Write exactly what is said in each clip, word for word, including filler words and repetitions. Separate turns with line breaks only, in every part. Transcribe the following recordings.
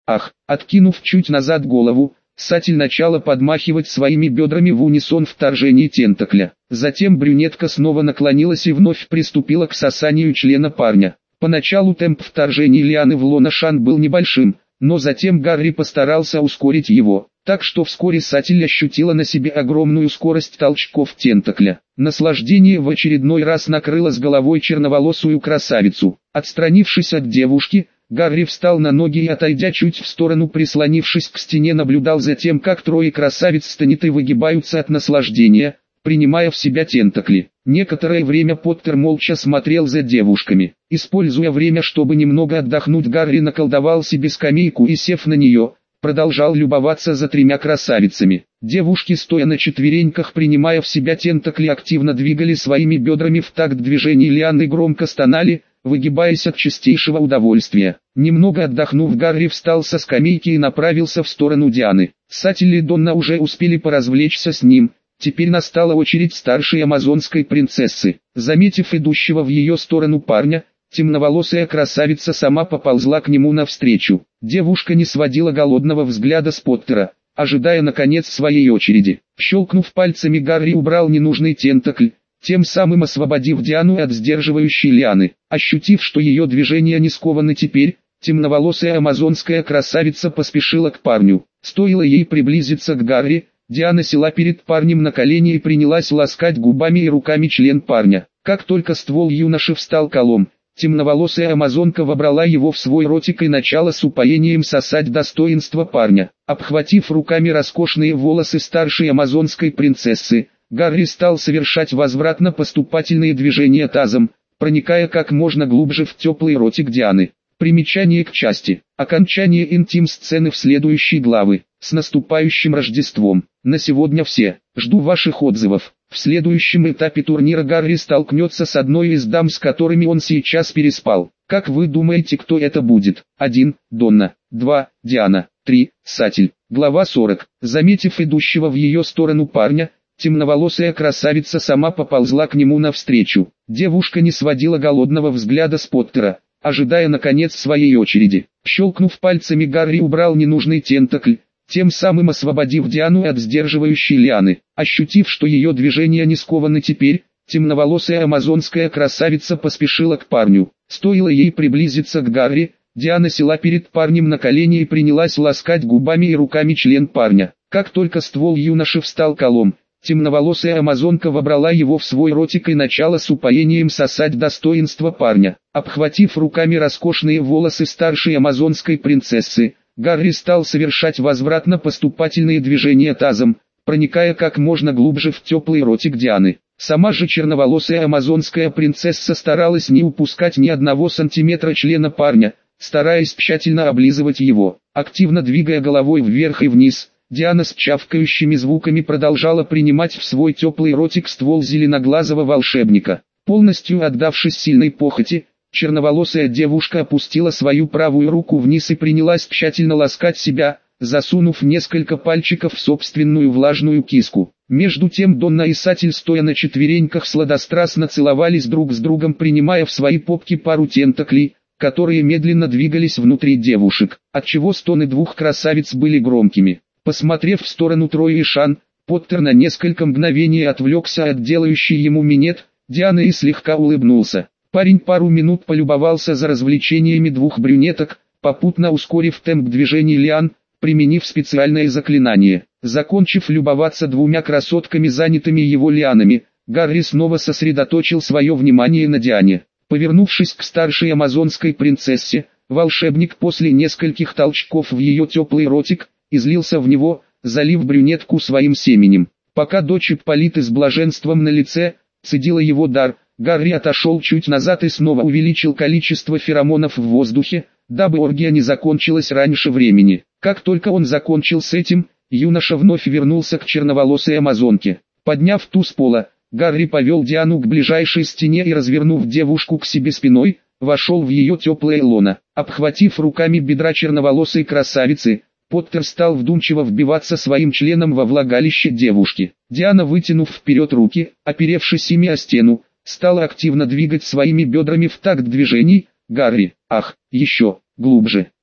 Ах, откинув чуть назад голову, Сатель начала подмахивать своими бедрами в унисон вторжении тентакля. Затем брюнетка снова наклонилась и вновь приступила к сосанию члена парня. Поначалу темп вторжения лианы в лоно Шан был небольшим, но затем Гарри постарался ускорить его, так что вскоре Сатель ощутила на себе огромную скорость толчков тентакля. Наслаждение в очередной раз накрыло с головой черноволосую красавицу. Отстранившись от девушки, Гарри встал на ноги и, отойдя чуть в сторону, прислонившись к стене, наблюдал за тем, как трое красавиц стонет и выгибаются от наслаждения, принимая в себя тентакли. Некоторое время Поттер молча смотрел за девушками. Используя время, чтобы немного отдохнуть, Гарри наколдовал себе скамейку и, сев на нее, продолжал любоваться за тремя красавицами. Девушки, стоя на четвереньках, принимая в себя тентакли, активно двигали своими бедрами в такт движений лианы и громко стонали, выгибаясь от чистейшего удовольствия. Немного отдохнув, Гарри встал со скамейки и направился в сторону Дианы. Сатель и Донна уже успели поразвлечься с ним. Теперь настала очередь старшей амазонской принцессы. Заметив идущего в ее сторону парня, темноволосая красавица сама поползла к нему навстречу. Девушка не сводила голодного взгляда с Поттера, ожидая наконец своей очереди. Щелкнув пальцами, Гарри убрал ненужный тентакль, тем самым освободив Диану от сдерживающей лианы. Ощутив, что ее движения не скованы теперь, темноволосая амазонская красавица поспешила к парню. Стоило ей приблизиться к Гарри, Диана села перед парнем на колени и принялась ласкать губами и руками член парня. Как только ствол юноши встал колом, темноволосая амазонка вобрала его в свой ротик и начала с упоением сосать достоинство парня. Обхватив руками роскошные волосы старшей амазонской принцессы, Гарри стал совершать возвратно-поступательные движения тазом, проникая как можно глубже в теплый ротик Дианы. Примечание к части. Окончание интим-сцены в следующей главе. С наступающим Рождеством. На сегодня все. Жду ваших отзывов. В следующем этапе турнира Гарри столкнется с одной из дам, с которыми он сейчас переспал. Как вы думаете, кто это будет? один. Донна. два. Диана. три. Сатель. Глава сорок. Заметив идущего в ее сторону парня, темноволосая красавица сама поползла к нему навстречу. Девушка не сводила голодного взгляда с Поттера, ожидая наконец своей очереди. Щелкнув пальцами, Гарри убрал ненужный тентакль, тем самым освободив Диану от сдерживающей лианы. Ощутив, что ее движения не скованы теперь, темноволосая амазонская красавица поспешила к парню. Стоило ей приблизиться к Гарри, Диана села перед парнем на колени и принялась ласкать губами и руками член парня. Как только ствол юноши встал колом, темноволосая амазонка вобрала его в свой ротик и начала с упоением сосать достоинство парня. Обхватив руками роскошные волосы старшей амазонской принцессы, Гарри стал совершать возвратно-поступательные движения тазом, проникая как можно глубже в теплый ротик Дианы. Сама же черноволосая амазонская принцесса старалась не упускать ни одного сантиметра члена парня, стараясь тщательно облизывать его. Активно двигая головой вверх и вниз, Диана с чавкающими звуками продолжала принимать в свой теплый ротик ствол зеленоглазого волшебника. Полностью отдавшись сильной похоти, черноволосая девушка опустила свою правую руку вниз и принялась тщательно ласкать себя, засунув несколько пальчиков в собственную влажную киску. Между тем Донна и Сатель, стоя на четвереньках, сладострастно целовались друг с другом, принимая в свои попки пару тентаклей, которые медленно двигались внутри девушек, отчего стоны двух красавиц были громкими. Посмотрев в сторону Трои и Шан, Поттер на несколько мгновений отвлекся от делающей ему минет Дианы и слегка улыбнулся. Парень пару минут полюбовался за развлечениями двух брюнеток, попутно ускорив темп движений лиан, применив специальное заклинание. Закончив любоваться двумя красотками, занятыми его лианами, Гарри снова сосредоточил свое внимание на Диане. Повернувшись к старшей амазонской принцессе, волшебник после нескольких толчков в ее теплый ротик, излился в него, залив брюнетку своим семенем. Пока дочь Ипполиты с блаженством на лице цедила его дар, Гарри отошел чуть назад и снова увеличил количество феромонов в воздухе, дабы оргия не закончилась раньше времени. Как только он закончил с этим, юноша вновь вернулся к черноволосой амазонке. Подняв ту с пола, Гарри повел Диану к ближайшей стене и, развернув девушку к себе спиной, вошел в ее теплое лоно. Обхватив руками бедра черноволосой красавицы, Поттер стал вдумчиво вбиваться своим членом во влагалище девушки. Диана, вытянув вперед руки, оперевшись ими о стену, стала активно двигать своими бедрами в такт движений. Гарри, ах, еще, глубже.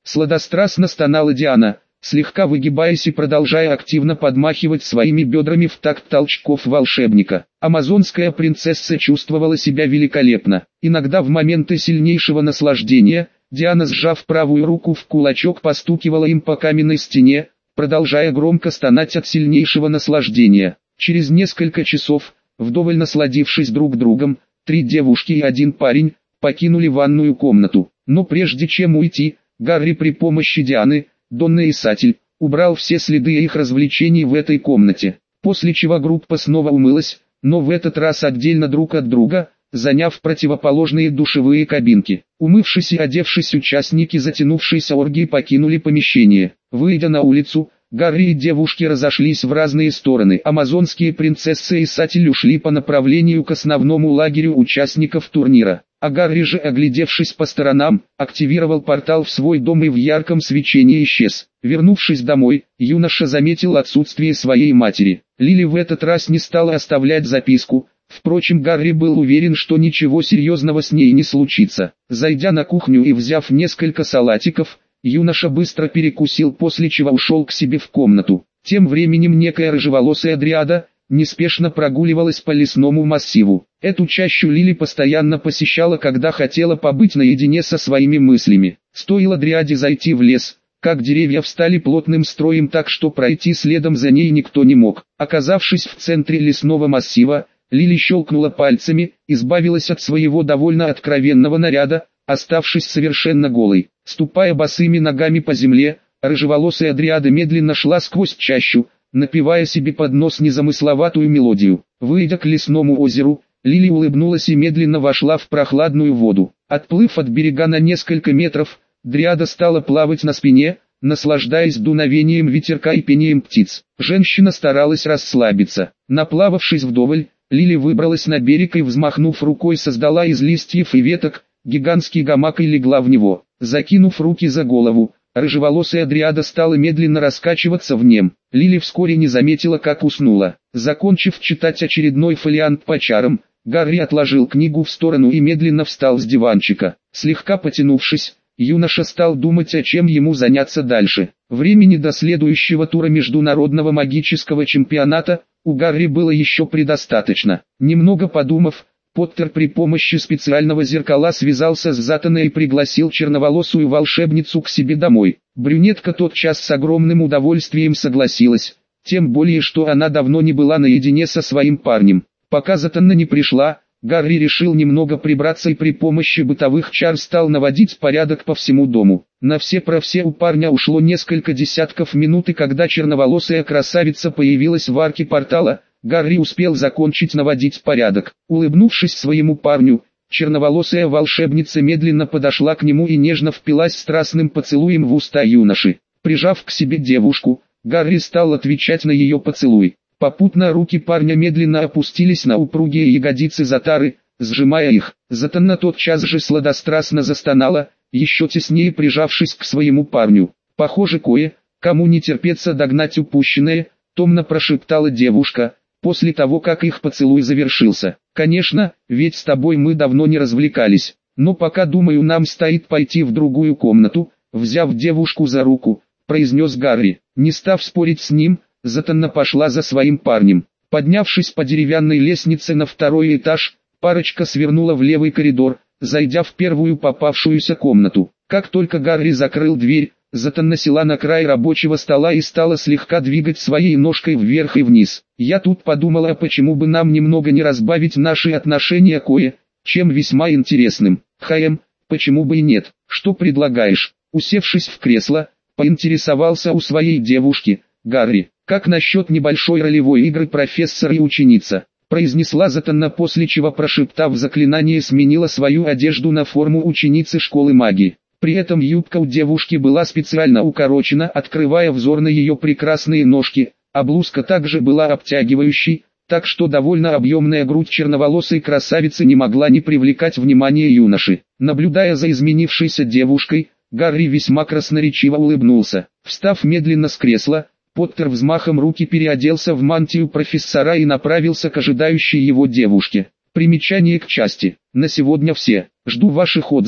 Сладострастно стонала Диана, слегка выгибаясь и продолжая активно подмахивать своими бедрами в такт толчков волшебника. Амазонская принцесса чувствовала себя великолепно. Иногда в моменты сильнейшего наслаждения, Диана, сжав правую руку в кулачок, постукивала им по каменной стене, продолжая громко стонать от сильнейшего наслаждения. Через несколько часов, вдоволь насладившись друг другом, три девушки и один парень покинули ванную комнату. Но прежде чем уйти, Гарри при помощи Дианы, Донны и Сатель, убрал все следы их развлечений в этой комнате, после чего группа снова умылась, но в этот раз отдельно друг от друга, заняв противоположные душевые кабинки. Умывшись и одевшись, участники затянувшейся оргии покинули помещение. Выйдя на улицу, Гарри и девушки разошлись в разные стороны. Амазонские принцессы и Сатель ушли по направлению к основному лагерю участников турнира. А Гарри же, оглядевшись по сторонам, активировал портал в свой дом и в ярком свечении исчез. Вернувшись домой, юноша заметил отсутствие своей матери. Лили в этот раз не стала оставлять записку. Впрочем, Гарри был уверен, что ничего серьезного с ней не случится. Зайдя на кухню и взяв несколько салатиков, юноша быстро перекусил, после чего ушел к себе в комнату. Тем временем некая рыжеволосая дриада неспешно прогуливалась по лесному массиву. Эту чащу Лили постоянно посещала, когда хотела побыть наедине со своими мыслями. Стоило дриаде зайти в лес, как деревья встали плотным строем так, что пройти следом за ней никто не мог. Оказавшись в центре лесного массива, Лили щелкнула пальцами, избавилась от своего довольно откровенного наряда, оставшись совершенно голой. Ступая босыми ногами по земле, рыжеволосая дриада медленно шла сквозь чащу, напевая себе под нос незамысловатую мелодию. Выйдя к лесному озеру, Лили улыбнулась и медленно вошла в прохладную воду. Отплыв от берега на несколько метров, дриада стала плавать на спине, наслаждаясь дуновением ветерка и пением птиц. Женщина старалась расслабиться. Наплававшись вдоволь, Лили выбралась на берег и, взмахнув рукой, создала из листьев и веток гигантский гамак и легла в него. Закинув руки за голову, рыжеволосая дриада стала медленно раскачиваться в нем. Лили вскоре не заметила, как уснула. Закончив читать очередной фолиант по чарам, Гарри отложил книгу в сторону и медленно встал с диванчика. Слегка потянувшись, юноша стал думать, о чем ему заняться дальше. Времени до следующего тура международного магического чемпионата у Гарри было еще предостаточно. Немного подумав, Поттер при помощи специального зеркала связался с Затаной и пригласил черноволосую волшебницу к себе домой. Брюнетка тотчас с огромным удовольствием согласилась, тем более что она давно не была наедине со своим парнем. Пока Затана не пришла, Гарри решил немного прибраться и при помощи бытовых чар стал наводить порядок по всему дому. На все про все у парня ушло несколько десятков минут, и когда черноволосая красавица появилась в арке портала, Гарри успел закончить наводить порядок. Улыбнувшись своему парню, черноволосая волшебница медленно подошла к нему и нежно впилась страстным поцелуем в уста юноши. Прижав к себе девушку, Гарри стал отвечать на ее поцелуй. Попутно руки парня медленно опустились на упругие ягодицы Затары, сжимая их. Затана тотчас же сладострастно застонала, еще теснее прижавшись к своему парню. «Похоже, кое-кому не терпится догнать упущенное», — томно прошептала девушка, после того, как их поцелуй завершился. «Конечно, ведь с тобой мы давно не развлекались, но пока, думаю, нам стоит пойти в другую комнату», — взяв девушку за руку, произнес Гарри. Не став спорить с ним, Затана пошла за своим парнем. Поднявшись по деревянной лестнице на второй этаж, парочка свернула в левый коридор, зайдя в первую попавшуюся комнату. Как только Гарри закрыл дверь, Затана села на край рабочего стола и стала слегка двигать своей ножкой вверх и вниз. «Я тут подумала, почему бы нам немного не разбавить наши отношения кое-чем весьма интересным. Хаем, почему бы и нет? Что предлагаешь?» Усевшись в кресло, поинтересовался у своей девушки Гарри. «Как насчет небольшой ролевой игры профессор и ученица?» произнесла Затана, после чего, прошептав заклинание, сменила свою одежду на форму ученицы школы магии. При этом юбка у девушки была специально укорочена, открывая взор на ее прекрасные ножки, а блузка также была обтягивающей, так что довольно объемная грудь черноволосой красавицы не могла не привлекать внимания юноши. Наблюдая за изменившейся девушкой, Гарри весьма красноречиво улыбнулся. Встав медленно с кресла, Поттер взмахом руки переоделся в мантию профессора и направился к ожидающей его девушке. Примечание к части. На сегодня все. Жду ваших отзывов.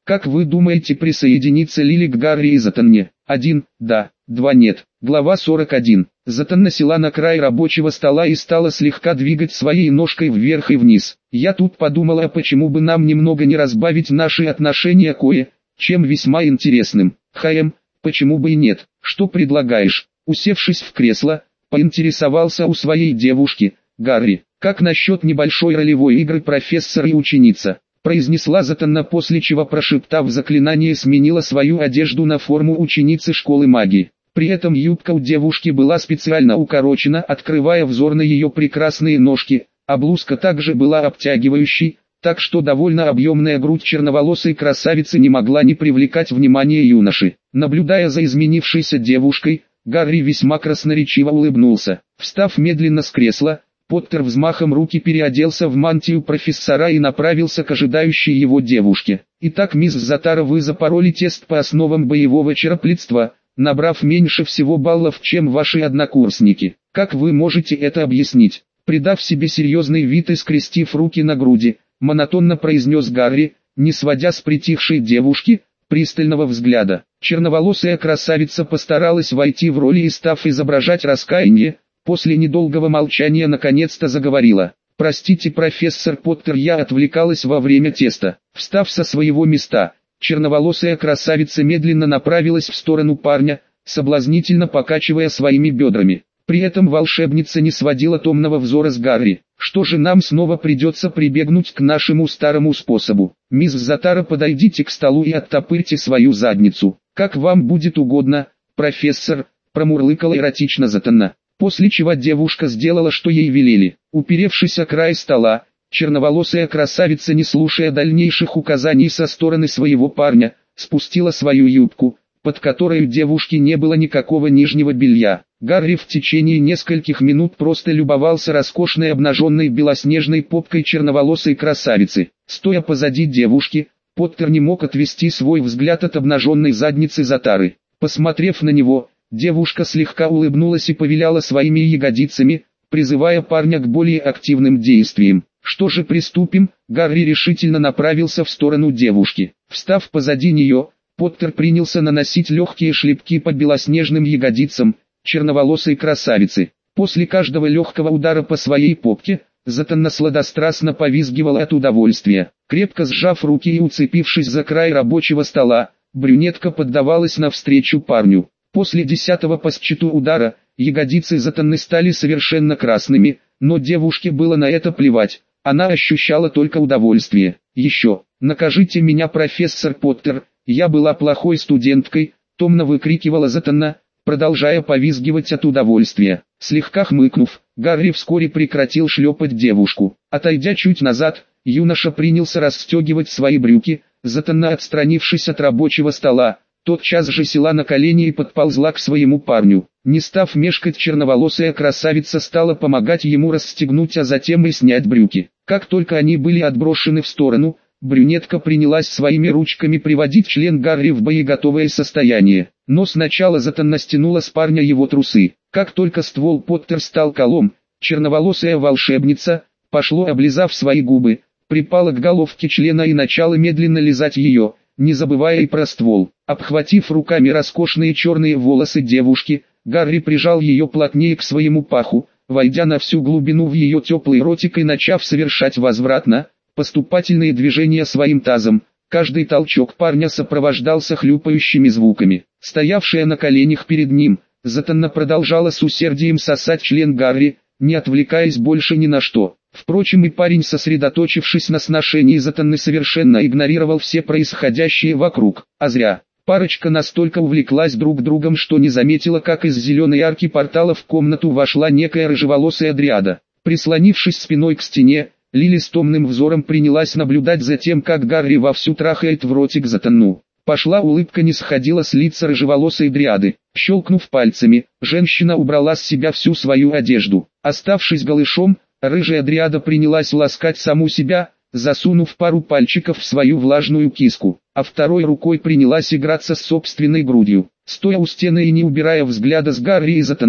Как вы думаете, присоединится Лили к Гарри и Затанне? один. Да. два. Нет. Глава сорок один. Затанна села на край рабочего стола и стала слегка двигать своей ножкой вверх и вниз. Я тут подумала, почему бы нам немного не разбавить наши отношения кое-чем весьма интересным. Хм, почему бы и нет? Что предлагаешь? Усевшись в кресло, поинтересовался у своей девушки, Гарри. Как насчет небольшой ролевой игры профессор и ученица? Произнесла Затанна, после чего, прошептав заклинание, сменила свою одежду на форму ученицы школы магии. При этом юбка у девушки была специально укорочена, открывая взор на ее прекрасные ножки, а блузка также была обтягивающей, так что довольно объемная грудь черноволосой красавицы не могла не привлекать внимания юноши. Наблюдая за изменившейся девушкой, Гарри весьма красноречиво улыбнулся. Встав медленно с кресла, Поттер взмахом руки переоделся в мантию профессора и направился к ожидающей его девушке. «Итак, мисс Затара, вы запороли тест по основам боевого чероплетства, набрав меньше всего баллов, чем ваши однокурсники. Как вы можете это объяснить?» Придав себе серьезный вид и скрестив руки на груди, монотонно произнес Гарри, не сводя с притихшей девушки пристального взгляда. Черноволосая красавица постаралась войти в роль и, став изображать раскаяние, после недолгого молчания наконец-то заговорила. «Простите, профессор Поттер, я отвлекалась во время теста». Встав со своего места, черноволосая красавица медленно направилась в сторону парня, соблазнительно покачивая своими бедрами. При этом волшебница не сводила томного взора с Гарри. «Что же, нам снова придется прибегнуть к нашему старому способу. Мисс Затара, подойдите к столу и оттопырьте свою задницу. Как вам будет угодно, профессор», промурлыкала эротично Затанна. После чего девушка сделала, что ей велели. Уперевшись о край стола, черноволосая красавица, не слушая дальнейших указаний со стороны своего парня, спустила свою юбку, под которой у девушки не было никакого нижнего белья. Гарри в течение нескольких минут просто любовался роскошной обнаженной белоснежной попкой черноволосой красавицы. Стоя позади девушки, Поттер не мог отвести свой взгляд от обнаженной задницы Затары. Посмотрев на него, девушка слегка улыбнулась и повиляла своими ягодицами, призывая парня к более активным действиям. «Что же, приступим?» Гарри решительно направился в сторону девушки. Встав позади нее, Поттер принялся наносить легкие шлепки по белоснежным ягодицам черноволосой красавицы. После каждого легкого удара по своей попке, Затанна сладострастно повизгивала от удовольствия. Крепко сжав руки и уцепившись за край рабочего стола, брюнетка поддавалась навстречу парню. После десятого по счету удара, ягодицы Затанны стали совершенно красными, но девушке было на это плевать, она ощущала только удовольствие. «Еще, накажите меня, профессор Поттер, я была плохой студенткой», томно выкрикивала Затанна, продолжая повизгивать от удовольствия. Слегка хмыкнув, Гарри вскоре прекратил шлепать девушку. Отойдя чуть назад, юноша принялся расстегивать свои брюки. Затанна, отстранившись от рабочего стола, тотчас же села на колени и подползла к своему парню. Не став мешкать, черноволосая красавица стала помогать ему расстегнуть, а затем и снять брюки. Как только они были отброшены в сторону, брюнетка принялась своими ручками приводить член Гарри в боеготовое состояние. Но сначала Затанна стянула с парня его трусы. Как только ствол Поттер стал колом, черноволосая волшебница, пошло облизав свои губы, припала к головке члена и начала медленно лизать ее, не забывая и про ствол. Обхватив руками роскошные черные волосы девушки, Гарри прижал ее плотнее к своему паху, войдя на всю глубину в ее теплый ротик и начав совершать возвратно поступательные движения своим тазом. Каждый толчок парня сопровождался хлюпающими звуками. Стоявшая на коленях перед ним, Затанна продолжала с усердием сосать член Гарри, не отвлекаясь больше ни на что. Впрочем, и парень, сосредоточившись на сношении Затанны, совершенно игнорировал все происходящее вокруг. А зря. Парочка настолько увлеклась друг другом, что не заметила, как из зеленой арки портала в комнату вошла некая рыжеволосая дриада. Прислонившись спиной к стене, Лили с томным взором принялась наблюдать за тем, как Гарри вовсю трахает в ротик Затанну. Пошла улыбка не сходила с лица рыжеволосой дриады. Щелкнув пальцами, женщина убрала с себя всю свою одежду. Оставшись голышом, рыжая дриада принялась ласкать саму себя, засунув пару пальчиков в свою влажную киску, а второй рукой принялась играться с собственной грудью. Стоя у стены и не убирая взгляда с Гарри и Затанны,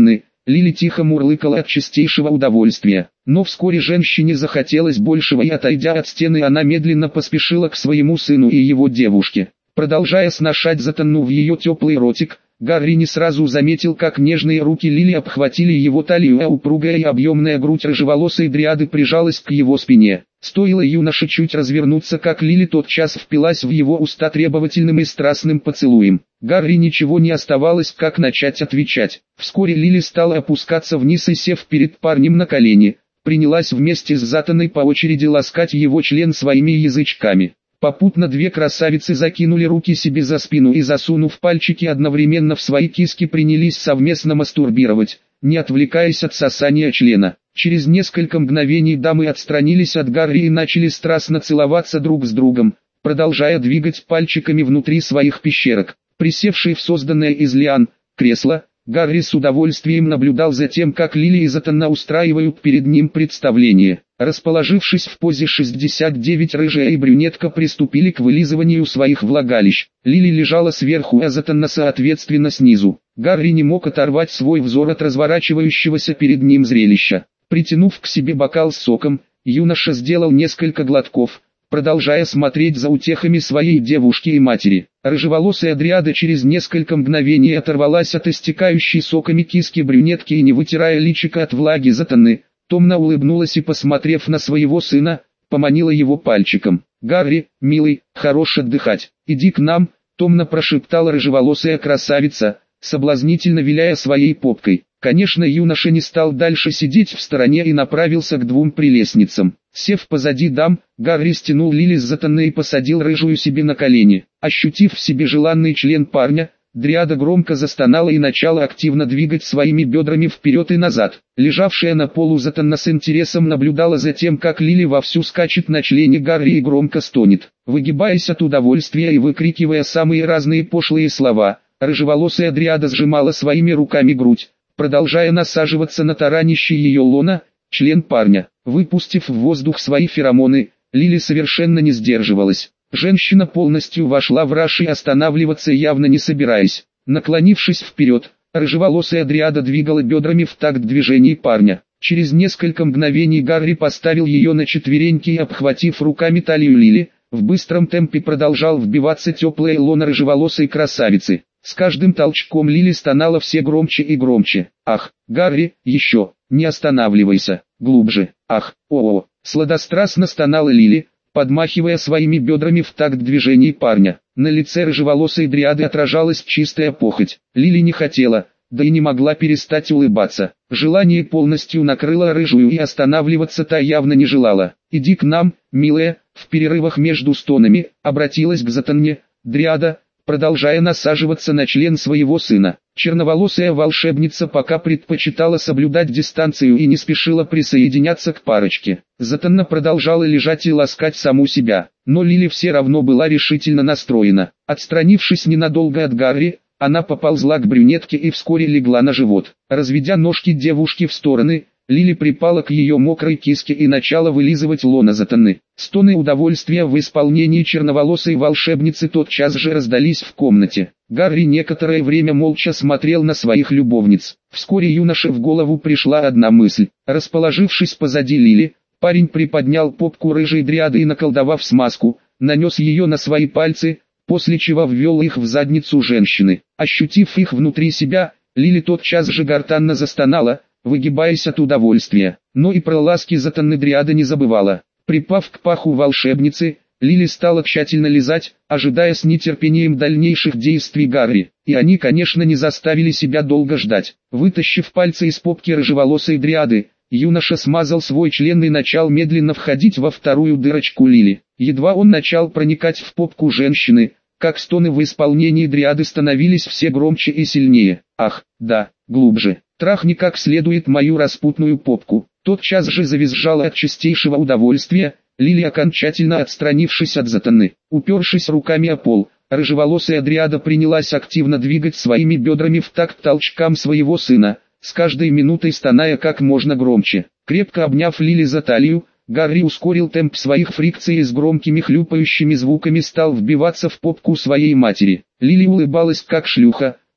Лили тихо мурлыкала от чистейшего удовольствия. Но вскоре женщине захотелось большего, и отойдя от стены, она медленно поспешила к своему сыну и его девушке. Продолжая сношать Затанну в ее теплый ротик, Гарри не сразу заметил, как нежные руки Лили обхватили его талию, а упругая и объемная грудь рыжеволосой дриады прижалась к его спине. Стоило юноше чуть развернуться, как Лили тотчас впилась в его уста требовательным и страстным поцелуем. Гарри ничего не оставалось, как начать отвечать. Вскоре Лили стала опускаться вниз и, сев перед парнем на колени, принялась вместе с Затанной по очереди ласкать его член своими язычками. Попутно две красавицы закинули руки себе за спину и, засунув пальчики одновременно в свои киски, принялись совместно мастурбировать, не отвлекаясь от сосания члена. Через несколько мгновений дамы отстранились от Гарри и начали страстно целоваться друг с другом, продолжая двигать пальчиками внутри своих пещерок. Присевший в созданное из лиан кресло, Гарри с удовольствием наблюдал за тем, как Лили и Затанна устраивают перед ним представление. Расположившись в позе шестьдесят девять, рыжая и брюнетка приступили к вылизыванию своих влагалищ. Лили лежала сверху, а Затанна соответственно снизу. Гарри не мог оторвать свой взор от разворачивающегося перед ним зрелища. Притянув к себе бокал с соком, юноша сделал несколько глотков, продолжая смотреть за утехами своей девушки и матери. Рыжеволосая дриада через несколько мгновений оторвалась от истекающей соками киски брюнетки и, не вытирая личико от влаги Затанны, томно улыбнулась и, посмотрев на своего сына, поманила его пальчиком. «Гарри, милый, хорош отдыхать, иди к нам», — томно прошептала рыжеволосая красавица, соблазнительно виляя своей попкой. Конечно, юноша не стал дальше сидеть в стороне и направился к двум прелестницам. Сев позади дам, Гарри стянул Лили с Затанны и посадил рыжую себе на колени. Ощутив в себе желанный член парня, дриада громко застонала и начала активно двигать своими бедрами вперед и назад. Лежавшая на полу Затанна с интересом наблюдала за тем, как Лили вовсю скачет на члене Гарри и громко стонет. Выгибаясь от удовольствия и выкрикивая самые разные пошлые слова, рыжеволосая дриада сжимала своими руками грудь, продолжая насаживаться на таранище ее лона, член парня. Выпустив в воздух свои феромоны, Лили совершенно не сдерживалась. Женщина полностью вошла в раж и останавливаться явно не собираясь. Наклонившись вперед, рыжеволосая дриада двигала бедрами в такт движений парня. Через несколько мгновений Гарри поставил ее на четвереньки и, обхватив руками талию Лили, в быстром темпе продолжал вбиваться теплое лоно рыжеволосой красавицы. С каждым толчком Лили стонала все громче и громче. «Ах, Гарри, еще, не останавливайся, глубже, ах, о-о-о!» Сладострастно стонала Лили, подмахивая своими бедрами в такт движений парня. На лице рыжеволосой дриады отражалась чистая похоть. Лили не хотела, да и не могла перестать улыбаться. Желание полностью накрыло рыжую, и останавливаться та явно не желала. «Иди к нам, милая», в перерывах между стонами, обратилась к Затанне дриада, продолжая насаживаться на член своего сына. Черноволосая волшебница пока предпочитала соблюдать дистанцию и не спешила присоединяться к парочке. Затанна продолжала лежать и ласкать саму себя, но Лили все равно была решительно настроена. Отстранившись ненадолго от Гарри, она поползла к брюнетке и вскоре легла на живот. Разведя ножки девушки в стороны, Лили припала к ее мокрой киске и начала вылизывать лоно Затанны. Стоны удовольствия в исполнении черноволосой волшебницы тотчас же раздались в комнате. Гарри некоторое время молча смотрел на своих любовниц. Вскоре юноше в голову пришла одна мысль. Расположившись позади Лили, парень приподнял попку рыжей дриады и, наколдовав смазку, нанес ее на свои пальцы, после чего ввел их в задницу женщины. Ощутив их внутри себя, Лили тотчас же гортанно застонала, выгибаясь от удовольствия. Но и про ласки Затанны дриада не забывала. Припав к паху волшебницы, Лили стала тщательно лизать, ожидая с нетерпением дальнейших действий Гарри. И они, конечно, не заставили себя долго ждать. Вытащив пальцы из попки рыжеволосой дриады, юноша смазал свой член и начал медленно входить во вторую дырочку Лили. Едва он начал проникать в попку женщины, как стоны в исполнении дриады становились все громче и сильнее. «Ах, да, глубже, трахни как следует мою распутную попку». Тотчас же завизжала от чистейшего удовольствия, Лили, окончательно отстранившись от Затанны. Упершись руками о пол, рыжеволосая дриада принялась активно двигать своими бедрами в такт толчкам своего сына, с каждой минутой стоная как можно громче. Крепко обняв Лили за талию, Гарри ускорил темп своих фрикций и с громкими хлюпающими звуками стал вбиваться в попку своей матери. Лили улыбалась как шлюха,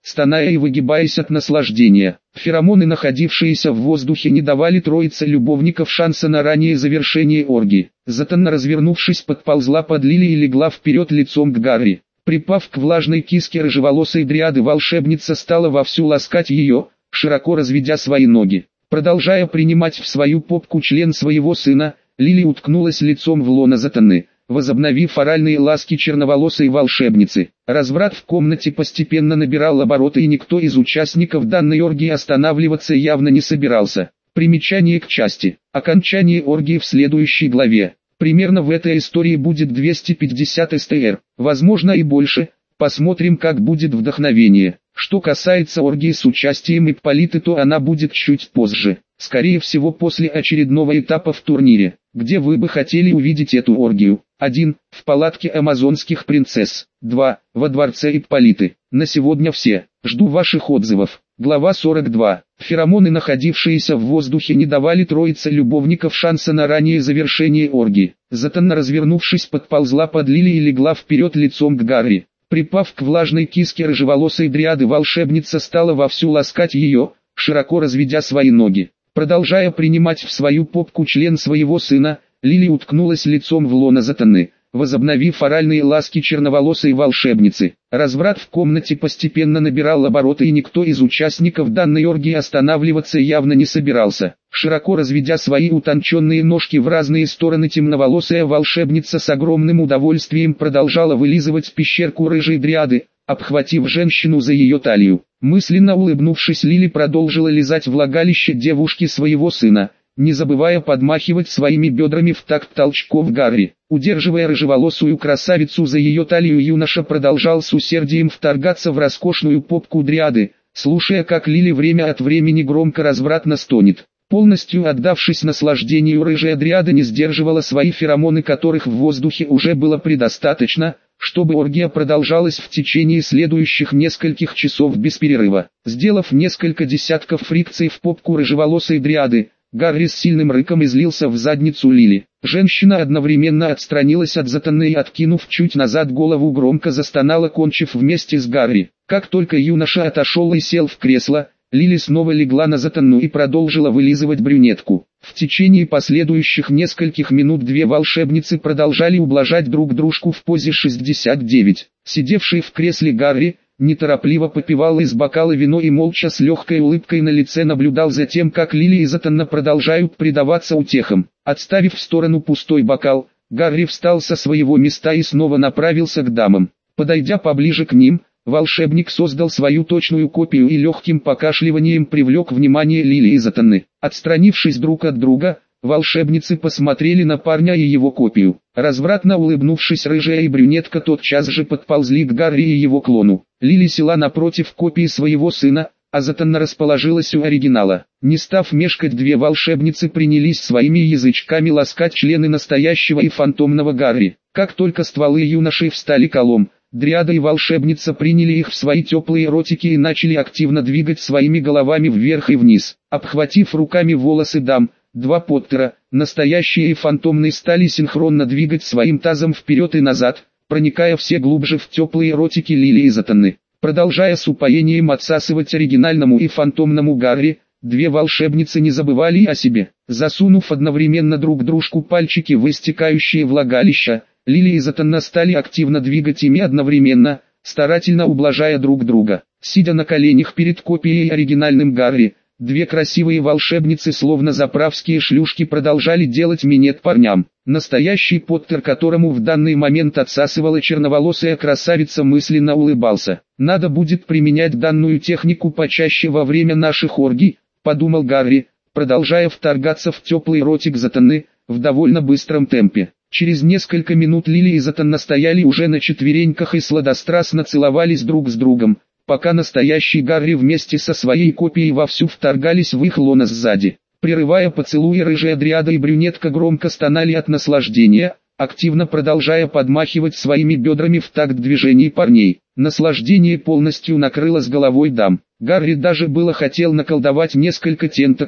стоная и выгибаясь от наслаждения. Феромоны, находившиеся в воздухе, не давали троице любовников шанса на раннее завершение оргии. Затанна, развернувшись, подползла под Лили и легла вперед лицом к Гарри. Припав к влажной киске рыжеволосой дриады, волшебница стала вовсю ласкать ее, широко разведя свои ноги. Продолжая принимать в свою попку член своего сына, Лили уткнулась лицом в лоно Затанны, возобновив оральные ласки черноволосой волшебницы. Разврат в комнате постепенно набирал обороты, и никто из участников данной оргии останавливаться явно не собирался. Примечание к части. Окончание оргии в следующей главе. Примерно в этой истории будет двести пятьдесят эс тэ эр, возможно и больше. Посмотрим, как будет вдохновение. Что касается оргии с участием Ипполиты, то она будет чуть позже. Скорее всего, после очередного этапа в турнире. Где вы бы хотели увидеть эту оргию? один. В палатке амазонских принцесс. два. Во дворце Ипполиты. На сегодня все. Жду ваших отзывов. Глава сорок два. Феромоны, находившиеся в воздухе, не давали троице любовников шанса на раннее завершение оргии. Затанна, развернувшись, подползла под Лили и легла вперед лицом к Гарри. Припав к влажной киске рыжеволосой дриады, волшебница стала вовсю ласкать ее, широко разведя свои ноги. Продолжая принимать в свою попку член своего сына, Лили уткнулась лицом в лоно Затанны, возобновив оральные ласки черноволосой волшебницы. Разврат в комнате постепенно набирал обороты, и никто из участников данной оргии останавливаться явно не собирался. Широко разведя свои утонченные ножки в разные стороны, темноволосая волшебница с огромным удовольствием продолжала вылизывать пещерку рыжей дриады, обхватив женщину за ее талию. Мысленно улыбнувшись, Лили продолжила лизать влагалище девушки своего сына, не забывая подмахивать своими бедрами в такт толчков Гарри. Удерживая рыжеволосую красавицу за ее талию, юноша продолжал с усердием вторгаться в роскошную попку дриады, слушая, как Лили время от времени громко развратно стонет. Полностью отдавшись наслаждению, рыжая дриада не сдерживала свои феромоны, которых в воздухе уже было предостаточно, чтобы оргия продолжалась в течение следующих нескольких часов без перерыва. Сделав несколько десятков фрикций в попку рыжеволосой дриады, Гарри с сильным рыком излился в задницу Лили. Женщина одновременно отстранилась от Затанны и, откинув чуть назад голову, громко застонала, кончив вместе с Гарри. Как только юноша отошел и сел в кресло, Лили снова легла на Затанну и продолжила вылизывать брюнетку. В течение последующих нескольких минут две волшебницы продолжали ублажать друг дружку в позе шестьдесят девять. Сидевший в кресле Гарри неторопливо попивал из бокала вино и молча с легкой улыбкой на лице наблюдал за тем, как Лили и Затанна продолжают предаваться утехам. Отставив в сторону пустой бокал, Гарри встал со своего места и снова направился к дамам. Подойдя поближе к ним, волшебник создал свою точную копию и легким покашливанием привлек внимание Лили и Затанны. Отстранившись друг от друга, волшебницы посмотрели на парня и его копию. Развратно улыбнувшись, рыжая и брюнетка тотчас же подползли к Гарри и его клону. Лили села напротив копии своего сына, а Затанна расположилась у оригинала. Не став мешкать, две волшебницы принялись своими язычками ласкать члены настоящего и фантомного Гарри. Как только стволы юношей встали колом, дриада и волшебница приняли их в свои теплые ротики и начали активно двигать своими головами вверх и вниз. Обхватив руками волосы дам, два Поттера, настоящие и фантомные, стали синхронно двигать своим тазом вперед и назад, проникая все глубже в теплые ротики Лили и Затанны. Продолжая с упоением отсасывать оригинальному и фантомному Гарри, две волшебницы не забывали и о себе. Засунув одновременно друг дружку пальчики в истекающие влагалища, Лили и Затанна стали активно двигать ими одновременно, старательно ублажая друг друга. Сидя на коленях перед копией оригинальным Гарри, две красивые волшебницы, словно заправские шлюшки, продолжали делать минет парням. Настоящий Поттер, которому в данный момент отсасывала черноволосая красавица, мысленно улыбался. «Надо будет применять данную технику почаще во время наших оргий», — подумал Гарри, продолжая вторгаться в теплый ротик Затанны в довольно быстром темпе. Через несколько минут Лили и Затанна стояли уже на четвереньках и сладострастно целовались друг с другом, пока настоящий Гарри вместе со своей копией вовсю вторгались в их лоно сзади. Прерывая поцелуи, рыжая дриада и брюнетка громко стонали от наслаждения, активно продолжая подмахивать своими бедрами в такт движений парней. Наслаждение полностью накрыло с головой дам. Гарри даже было хотел наколдовать несколько тентаклей,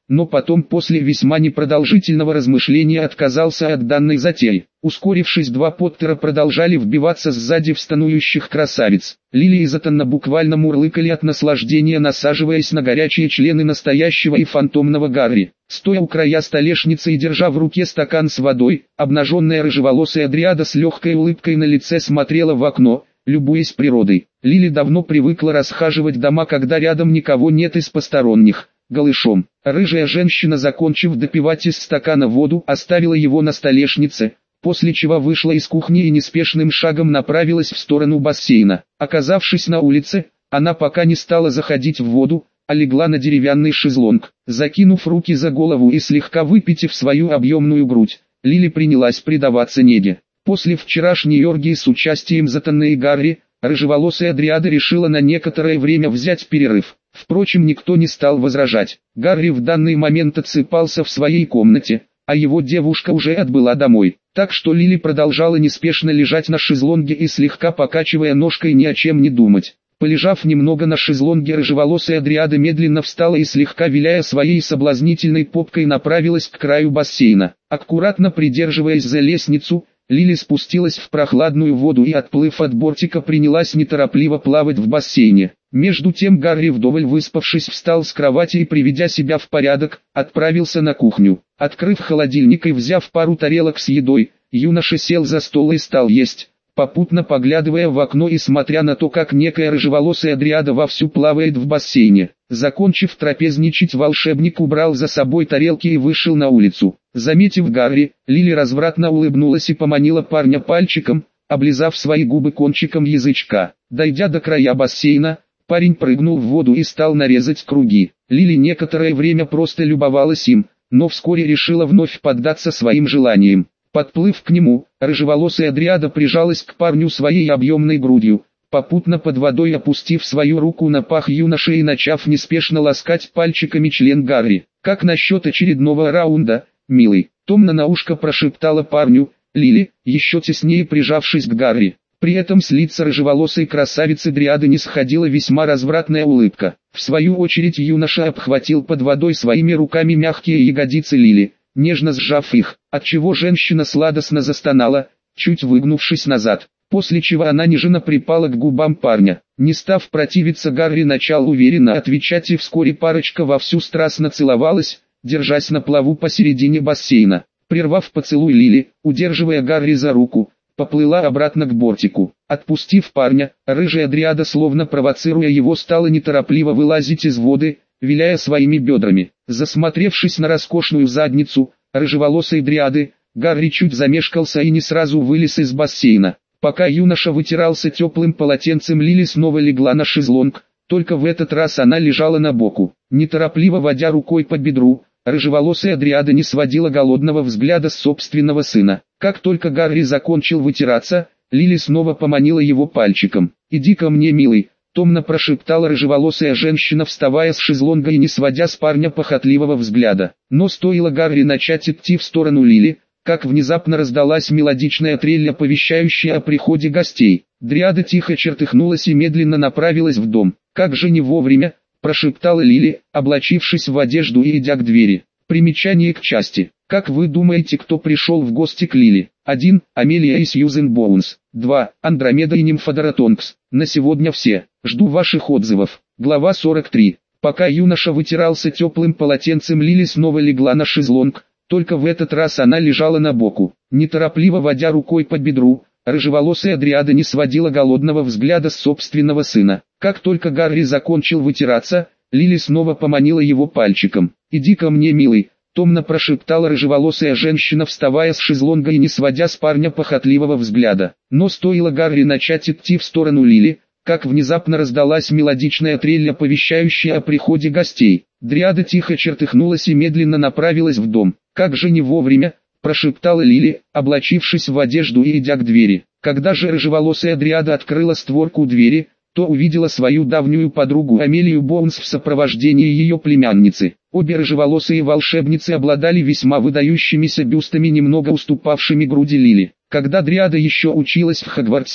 но потом после весьма непродолжительного размышления отказался от данной затеи. Ускорившись, два Поттера продолжали вбиваться сзади в станующих красавиц. Лили и Затанна буквально мурлыкали от наслаждения, насаживаясь на горячие члены настоящего и фантомного Гарри. Стоя у края столешницы и держа в руке стакан с водой, обнаженная рыжеволосая дриада с легкой улыбкой на лице смотрела в окно, любуясь природой. Лили давно привыкла расхаживать в дома, когда рядом никого нет из посторонних, голышом. Рыжая женщина, закончив допивать из стакана воду, оставила его на столешнице, после чего вышла из кухни и неспешным шагом направилась в сторону бассейна. Оказавшись на улице, она пока не стала заходить в воду, а легла на деревянный шезлонг. Закинув руки за голову и слегка выпитив свою объемную грудь, Лили принялась предаваться неге. После вчерашней оргии с участием Затанны и Гарри, рыжеволосая дриада решила на некоторое время взять перерыв. Впрочем, никто не стал возражать. Гарри в данный момент отсыпался в своей комнате, а его девушка уже отбыла домой. Так что Лили продолжала неспешно лежать на шезлонге и слегка покачивая ножкой, ни о чем не думать. Полежав немного на шезлонге, рыжеволосая дриада медленно встала и, слегка виляя своей соблазнительной попкой, направилась к краю бассейна. Аккуратно придерживаясь за лестницу, Лили спустилась в прохладную воду и, отплыв от бортика, принялась неторопливо плавать в бассейне. Между тем Гарри, вдоволь выспавшись, встал с кровати и, приведя себя в порядок, отправился на кухню. Открыв холодильник и взяв пару тарелок с едой, юноша сел за стол и стал есть, попутно поглядывая в окно и смотря на то, как некая рыжеволосая дриада вовсю плавает в бассейне. Закончив трапезничать, волшебник убрал за собой тарелки и вышел на улицу. Заметив Гарри, Лили развратно улыбнулась и поманила парня пальчиком, облизав свои губы кончиком язычка. Дойдя до края бассейна, парень прыгнул в воду и стал нарезать круги. Лили некоторое время просто любовалась им, но вскоре решила вновь поддаться своим желаниям. Подплыв к нему, рыжеволосая дриада прижалась к парню своей объемной грудью, попутно под водой опустив свою руку на пах юноши и начав неспешно ласкать пальчиками член Гарри. «Как насчет очередного раунда, милый?» — томно на ушко прошептала парню Лили, еще теснее прижавшись к Гарри. При этом с лица рыжеволосой красавицы дриады не сходила весьма развратная улыбка. В свою очередь юноша обхватил под водой своими руками мягкие ягодицы Лили, нежно сжав их, отчего женщина сладостно застонала, чуть выгнувшись назад, после чего она нежно припала к губам парня. Не став противиться, Гарри начал уверенно отвечать, и вскоре парочка вовсю страстно целовалась, держась на плаву посередине бассейна. Прервав поцелуй, Лили, удерживая Гарри за руку, поплыла обратно к бортику. Отпустив парня, рыжая дриада, словно провоцируя его, стала неторопливо вылазить из воды, виляя своими бедрами. Засмотревшись на роскошную задницу рыжеволосой дриады, Гарри чуть замешкался и не сразу вылез из бассейна. Пока юноша вытирался теплым полотенцем, Лили снова легла на шезлонг, только в этот раз она лежала на боку. Неторопливо водя рукой по бедру, рыжеволосая дриада не сводила голодного взгляда с собственного сына. Как только Гарри закончил вытираться, Лили снова поманила его пальчиком. «Иди ко мне, милый», — томно прошептала рыжеволосая женщина, вставая с шезлонга и не сводя с парня похотливого взгляда. Но стоило Гарри начать идти в сторону Лили, как внезапно раздалась мелодичная трель, оповещающая о приходе гостей. Дриада тихо чертыхнулась и медленно направилась в дом. «Как же не вовремя», — прошептала Лили, облачившись в одежду и идя к двери. Примечание к части. Как вы думаете, кто пришел в гости к Лили? один. Амелия и Сьюзен Боунс. два. Андромеда и Нимфодора Тонкс. На сегодня все. Жду ваших отзывов. Глава сорок три. Пока юноша вытирался теплым полотенцем, Лили снова легла на шезлонг, только в этот раз она лежала на боку. Неторопливо водя рукой по бедру, рыжеволосая дриада не сводила голодного взгляда с собственного сына. Как только Гарри закончил вытираться, Лили снова поманила его пальчиком. «Иди ко мне, милый», — томно прошептала рыжеволосая женщина, вставая с шезлонга и не сводя с парня похотливого взгляда. Но стоило Гарри начать идти в сторону Лили, как внезапно раздалась мелодичная трель, оповещающая о приходе гостей. Дриада тихо чертыхнулась и медленно направилась в дом. «Как же не вовремя», — прошептала Лили, облачившись в одежду и идя к двери. Когда же рыжеволосая дриада открыла створку двери, то увидела свою давнюю подругу Амелию Боунс в сопровождении ее племянницы. Обе рыжеволосые волшебницы обладали весьма выдающимися бюстами, немного уступавшими груди Лили. Когда дриада еще училась в Хогвартсе,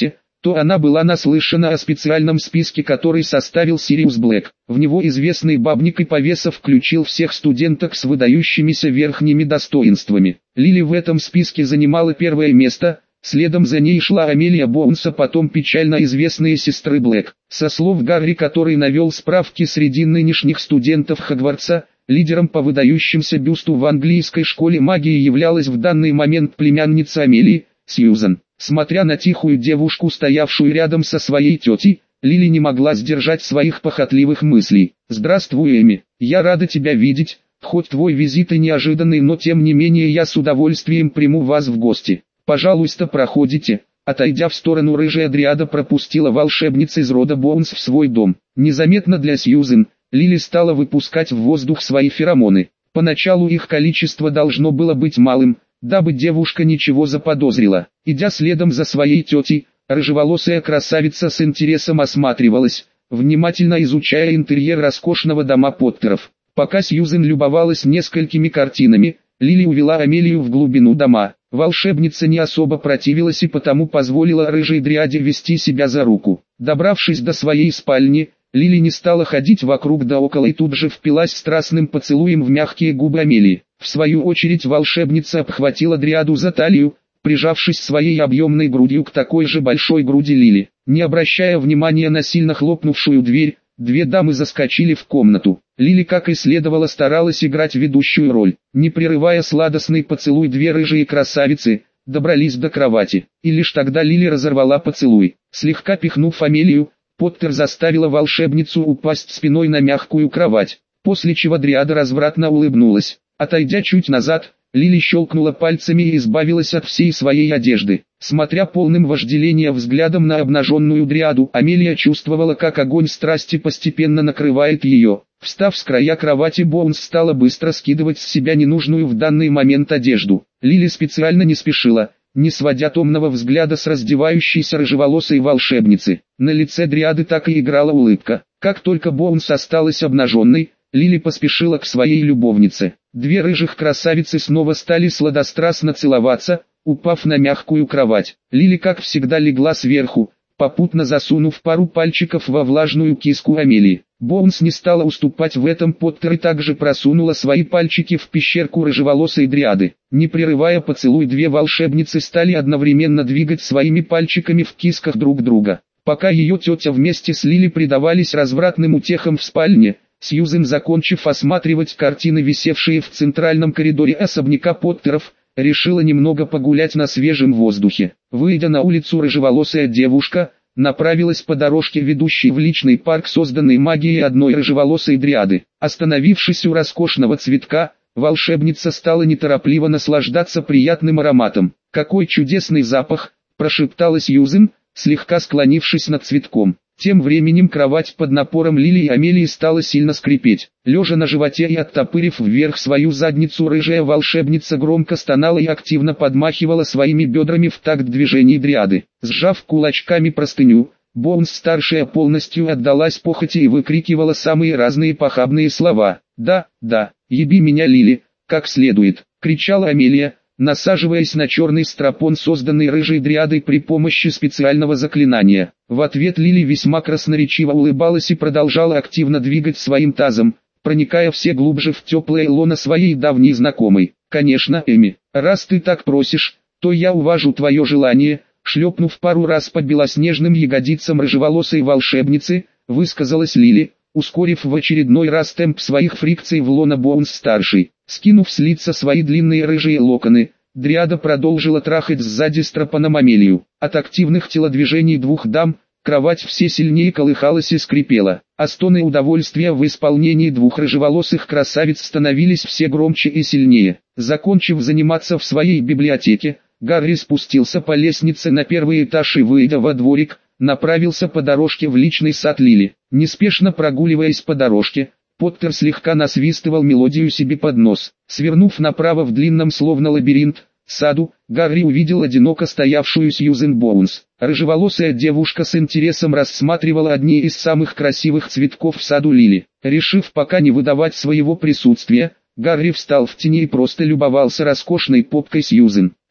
то она была наслышана о специальном списке, который составил Сириус Блэк. В него известный бабник и повеса включил всех студенток с выдающимися верхними достоинствами. Лили в этом списке занимала первое место, следом за ней шла Амелия Боунс, а потом печально известные сестры Блэк. Со слов Гарри, который навел справки среди нынешних студентов Хогвартса, лидером по выдающимся бюсту в английской школе магии являлась в данный момент племянница Амелии, Сьюзан. Смотря на тихую девушку, стоявшую рядом со своей тетей, Лили не могла сдержать своих похотливых мыслей. «Здравствуй, Эми, я рада тебя видеть, хоть твой визит и неожиданный, но тем не менее я с удовольствием приму вас в гости. Пожалуйста, проходите». Отойдя в сторону, рыжая дриада пропустила волшебниц из рода Боунс в свой дом. Незаметно для Сьюзен, Лили стала выпускать в воздух свои феромоны. Поначалу их количество должно было быть малым, дабы девушка ничего заподозрила. Идя следом за своей тетей, рыжеволосая красавица с интересом осматривалась, внимательно изучая интерьер роскошного дома Поттеров. Пока Сьюзен любовалась несколькими картинами, Лили увела Амелию в глубину дома. Волшебница не особо противилась и потому позволила рыжей дриаде вести себя за руку. Добравшись до своей спальни, Лили не стала ходить вокруг да около и тут же впилась страстным поцелуем в мягкие губы Амелии. В свою очередь волшебница обхватила дриаду за талию, прижавшись своей объемной грудью к такой же большой груди Лили. Не обращая внимания на сильно хлопнувшую дверь, две дамы заскочили в комнату. Лили, как и следовало, старалась играть ведущую роль. Не прерывая сладостный поцелуй, две рыжие красавицы добрались до кровати. И лишь тогда Лили разорвала поцелуй. Слегка пихнув Амелию, Поттер заставила волшебницу упасть спиной на мягкую кровать, после чего дриада развратно улыбнулась. Отойдя чуть назад, Лили щелкнула пальцами и избавилась от всей своей одежды. Смотря полным вожделения взглядом на обнаженную дриаду, Амелия чувствовала, как огонь страсти постепенно накрывает ее. Встав с края кровати, Боунс стала быстро скидывать с себя ненужную в данный момент одежду. Лили специально не спешила, не сводя томного взгляда с раздевающейся рыжеволосой волшебницы. На лице дриады так и играла улыбка. Как только Боунс осталась обнаженной, Лили поспешила к своей любовнице. Две рыжих красавицы снова стали сладострастно целоваться, упав на мягкую кровать. Лили, как всегда, легла сверху, попутно засунув пару пальчиков во влажную киску Амелии. Боунс не стала уступать в этом, Поттер и также просунула свои пальчики в пещерку рыжеволосой дриады. Не прерывая поцелуй, две волшебницы стали одновременно двигать своими пальчиками в кисках друг друга. Пока ее тетя вместе с Лили предавались развратным утехам в спальне, Сьюзен, закончив осматривать картины, висевшие в центральном коридоре особняка Поттеров, решила немного погулять на свежем воздухе. Выйдя на улицу, рыжеволосая девушка направилась по дорожке, ведущей в личный парк, созданный магией одной рыжеволосой дриады. Остановившись у роскошного цветка, волшебница стала неторопливо наслаждаться приятным ароматом. «Какой чудесный запах!» – прошептала Сьюзен, слегка склонившись над цветком. Тем временем кровать под напором Лили и Амелии стала сильно скрипеть. Лежа на животе и оттопырив вверх свою задницу, рыжая волшебница громко стонала и активно подмахивала своими бедрами в такт движений дриады. Сжав кулачками простыню, Боунс-старшая полностью отдалась похоти и выкрикивала самые разные похабные слова. «Да, да, еби меня, Лили, как следует!» — кричала Амелия, насаживаясь на черный стропон, созданный рыжей дриадой при помощи специального заклинания. В ответ Лили весьма красноречиво улыбалась и продолжала активно двигать своим тазом, проникая все глубже в теплое лоно своей давней знакомой. «Конечно, Эми, раз ты так просишь, то я уважу твое желание», шлепнув пару раз по белоснежным ягодицам рыжеволосой волшебницы, высказалась Лили, ускорив в очередной раз темп своих фрикций в лоно Боунс-старшей. Скинув с лица свои длинные рыжие локоны, дриада продолжила трахать сзади стропоном Амелию. От активных телодвижений двух дам, кровать все сильнее колыхалась и скрипела, а стоны удовольствия в исполнении двух рыжеволосых красавиц становились все громче и сильнее. Закончив заниматься в своей библиотеке, Гарри спустился по лестнице на первый этаж и, выйдя во дворик, направился по дорожке в личный сад Лили. Неспешно прогуливаясь по дорожке, Поттер слегка насвистывал мелодию себе под нос. Свернув направо в длинном словно лабиринт саду, Гарри увидел одиноко стоявшую Сьюзен Боунс. Рыжеволосая девушка с интересом рассматривала одни из самых красивых цветков в саду Лили. Решив пока не выдавать своего присутствия, Гарри встал в тени и просто любовался роскошной попкой Сьюзен.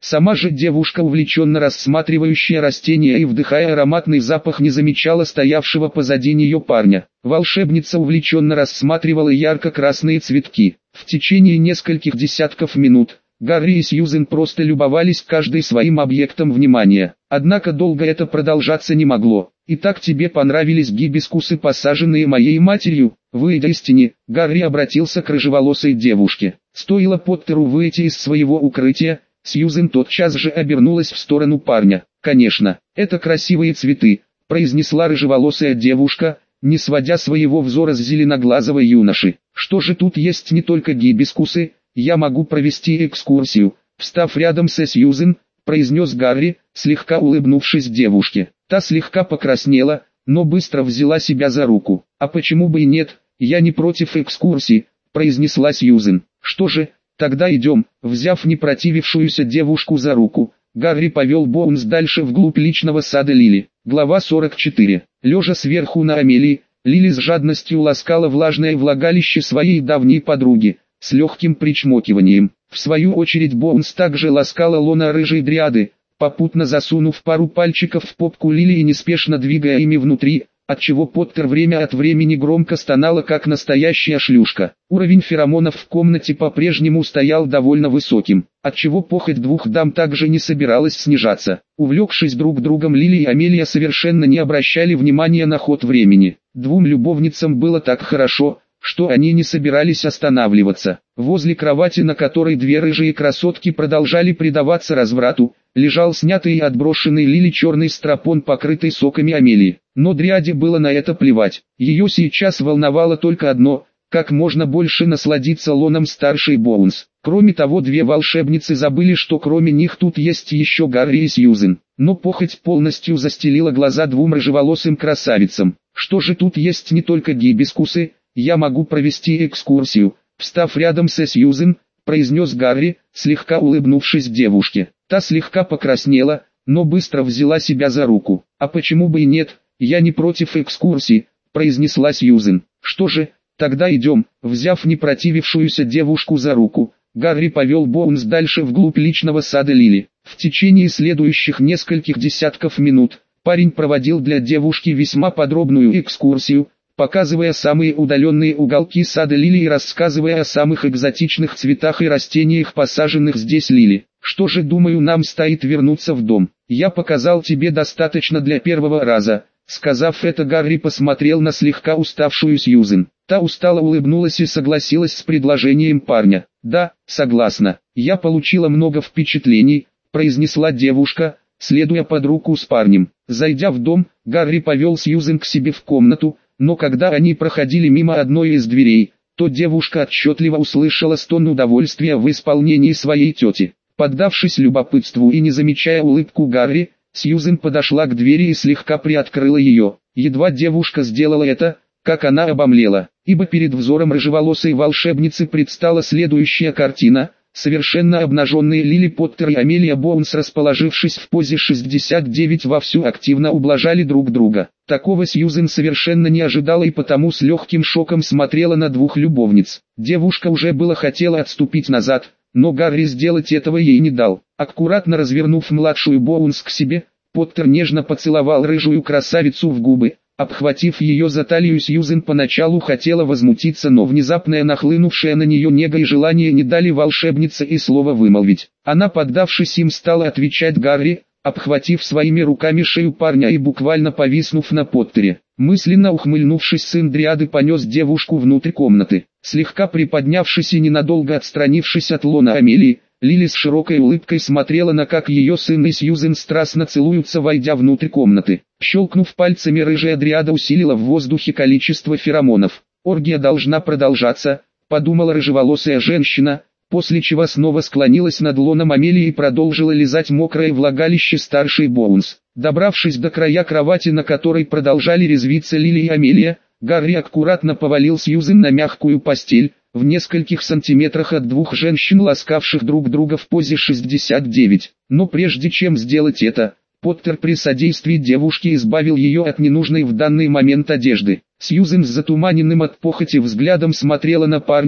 Сама же девушка, увлеченно рассматривающая растения и вдыхая ароматный запах, не замечала стоявшего позади нее парня. Волшебница увлеченно рассматривала ярко-красные цветки. В течение нескольких десятков минут Гарри и Сьюзен просто любовались каждый своим объектом внимания. Однако долго это продолжаться не могло. «Итак, тебе понравились гибискусы, посаженные моей матерью?» Выйдя из тени, Гарри обратился к рыжеволосой девушке. Стоило Поттеру выйти из своего укрытия, Сьюзен тотчас же обернулась в сторону парня. «Конечно, это красивые цветы», — произнесла рыжеволосая девушка, не сводя своего взора с зеленоглазого юноши. «Что же тут есть не только гибискусы? Я могу провести экскурсию», — встав рядом со Сьюзен, произнес Гарри, слегка улыбнувшись девушке. Та слегка покраснела, но быстро взяла себя за руку. «А почему бы и нет, я не против экскурсии», — произнесла Сьюзен. «Что же, тогда идем». Взяв не противившуюся девушку за руку, Гарри повел Боунс дальше вглубь личного сада Лили. Глава сорок четыре. Лежа сверху на Амелии, Лили с жадностью ласкала влажное влагалище своей давней подруги, с легким причмокиванием. В свою очередь Боунс также ласкала лона рыжей дриады, попутно засунув пару пальчиков в попку Лили и неспешно двигая ими внутри, отчего Поттер время от времени громко стонала, как настоящая шлюшка. Уровень феромонов в комнате по-прежнему стоял довольно высоким, отчего похоть двух дам также не собиралась снижаться. Увлекшись друг другом, Лили и Амелия совершенно не обращали внимания на ход времени. Двум любовницам было так хорошо, что они не собирались останавливаться. Возле кровати, на которой две рыжие красотки продолжали предаваться разврату, лежал снятый и отброшенный Лили черный стропон, покрытый соками Амелии. Но дриаде было на это плевать. Ее сейчас волновало только одно – как можно больше насладиться лоном старшей Боунс. Кроме того, две волшебницы забыли, что кроме них тут есть еще Гарри и Сьюзен. Но похоть полностью застелила глаза двум рыжеволосым красавицам. «Что же тут есть не только гибискусы? Я могу провести экскурсию», — встав рядом со Сьюзен, произнес Гарри, слегка улыбнувшись девушке. Та слегка покраснела, но быстро взяла себя за руку. «А почему бы и нет, я не против экскурсии», — произнесла Сьюзен. «Что же, тогда идем». Взяв не противившуюся девушку за руку, Гарри повел Боунс дальше вглубь личного сада Лили. В течение следующих нескольких десятков минут парень проводил для девушки весьма подробную экскурсию, показывая самые удаленные уголки сада Лили и рассказывая о самых экзотичных цветах и растениях, посаженных здесь Лили. «Что же, думаю, нам стоит вернуться в дом. Я показал тебе достаточно для первого раза». Сказав это, Гарри посмотрел на слегка уставшую Сьюзен. Та устало улыбнулась и согласилась с предложением парня. «Да, согласна. Я получила много впечатлений», — произнесла девушка, следуя под руку с парнем. Зайдя в дом, Гарри повел Сьюзен к себе в комнату, но когда они проходили мимо одной из дверей, то девушка отчетливо услышала стон удовольствия в исполнении своей тети. Поддавшись любопытству и не замечая улыбку Гарри, Сьюзен подошла к двери и слегка приоткрыла ее. Едва девушка сделала это, как она обомлела, ибо перед взором рыжеволосой волшебницы предстала следующая картина. Совершенно обнаженные Лили Поттер и Амелия Боунс, расположившись в позе шестьдесят девять, вовсю активно ублажали друг друга. Такого Сьюзен совершенно не ожидала и потому с легким шоком смотрела на двух любовниц. Девушка уже было хотела отступить назад, но Гарри сделать этого ей не дал. Аккуратно развернув младшую Боунс к себе, Поттер нежно поцеловал рыжую красавицу в губы. Обхватив ее за талию, Сьюзен поначалу хотела возмутиться, но внезапная нахлынувшая на нее нега и желание не дали волшебнице и слова вымолвить. Она, поддавшись им, стала отвечать Гарри, обхватив своими руками шею парня и буквально повиснув на Поттере. Мысленно ухмыльнувшись, сын дриады понес девушку внутрь комнаты. Слегка приподнявшись и ненадолго отстранившись от лона Амелии, Лили с широкой улыбкой смотрела на, как ее сын и Сьюзен страстно целуются, войдя внутрь комнаты. Щелкнув пальцами, рыжая дриада усилила в воздухе количество феромонов. «Оргия должна продолжаться», — подумала рыжеволосая женщина, после чего снова склонилась над лоном Амелии и продолжила лизать мокрое влагалище старшей Боунс. Добравшись до края кровати, на которой продолжали резвиться Лили и Амелия, Гарри аккуратно повалил Сьюзен на мягкую постель, в нескольких сантиметрах от двух женщин, ласкавших друг друга в позе шестьдесят девять. Но прежде чем сделать это, Поттер при содействии девушки избавил ее от ненужной в данный момент одежды. Сьюзен с затуманенным от похоти взглядом смотрела на парня,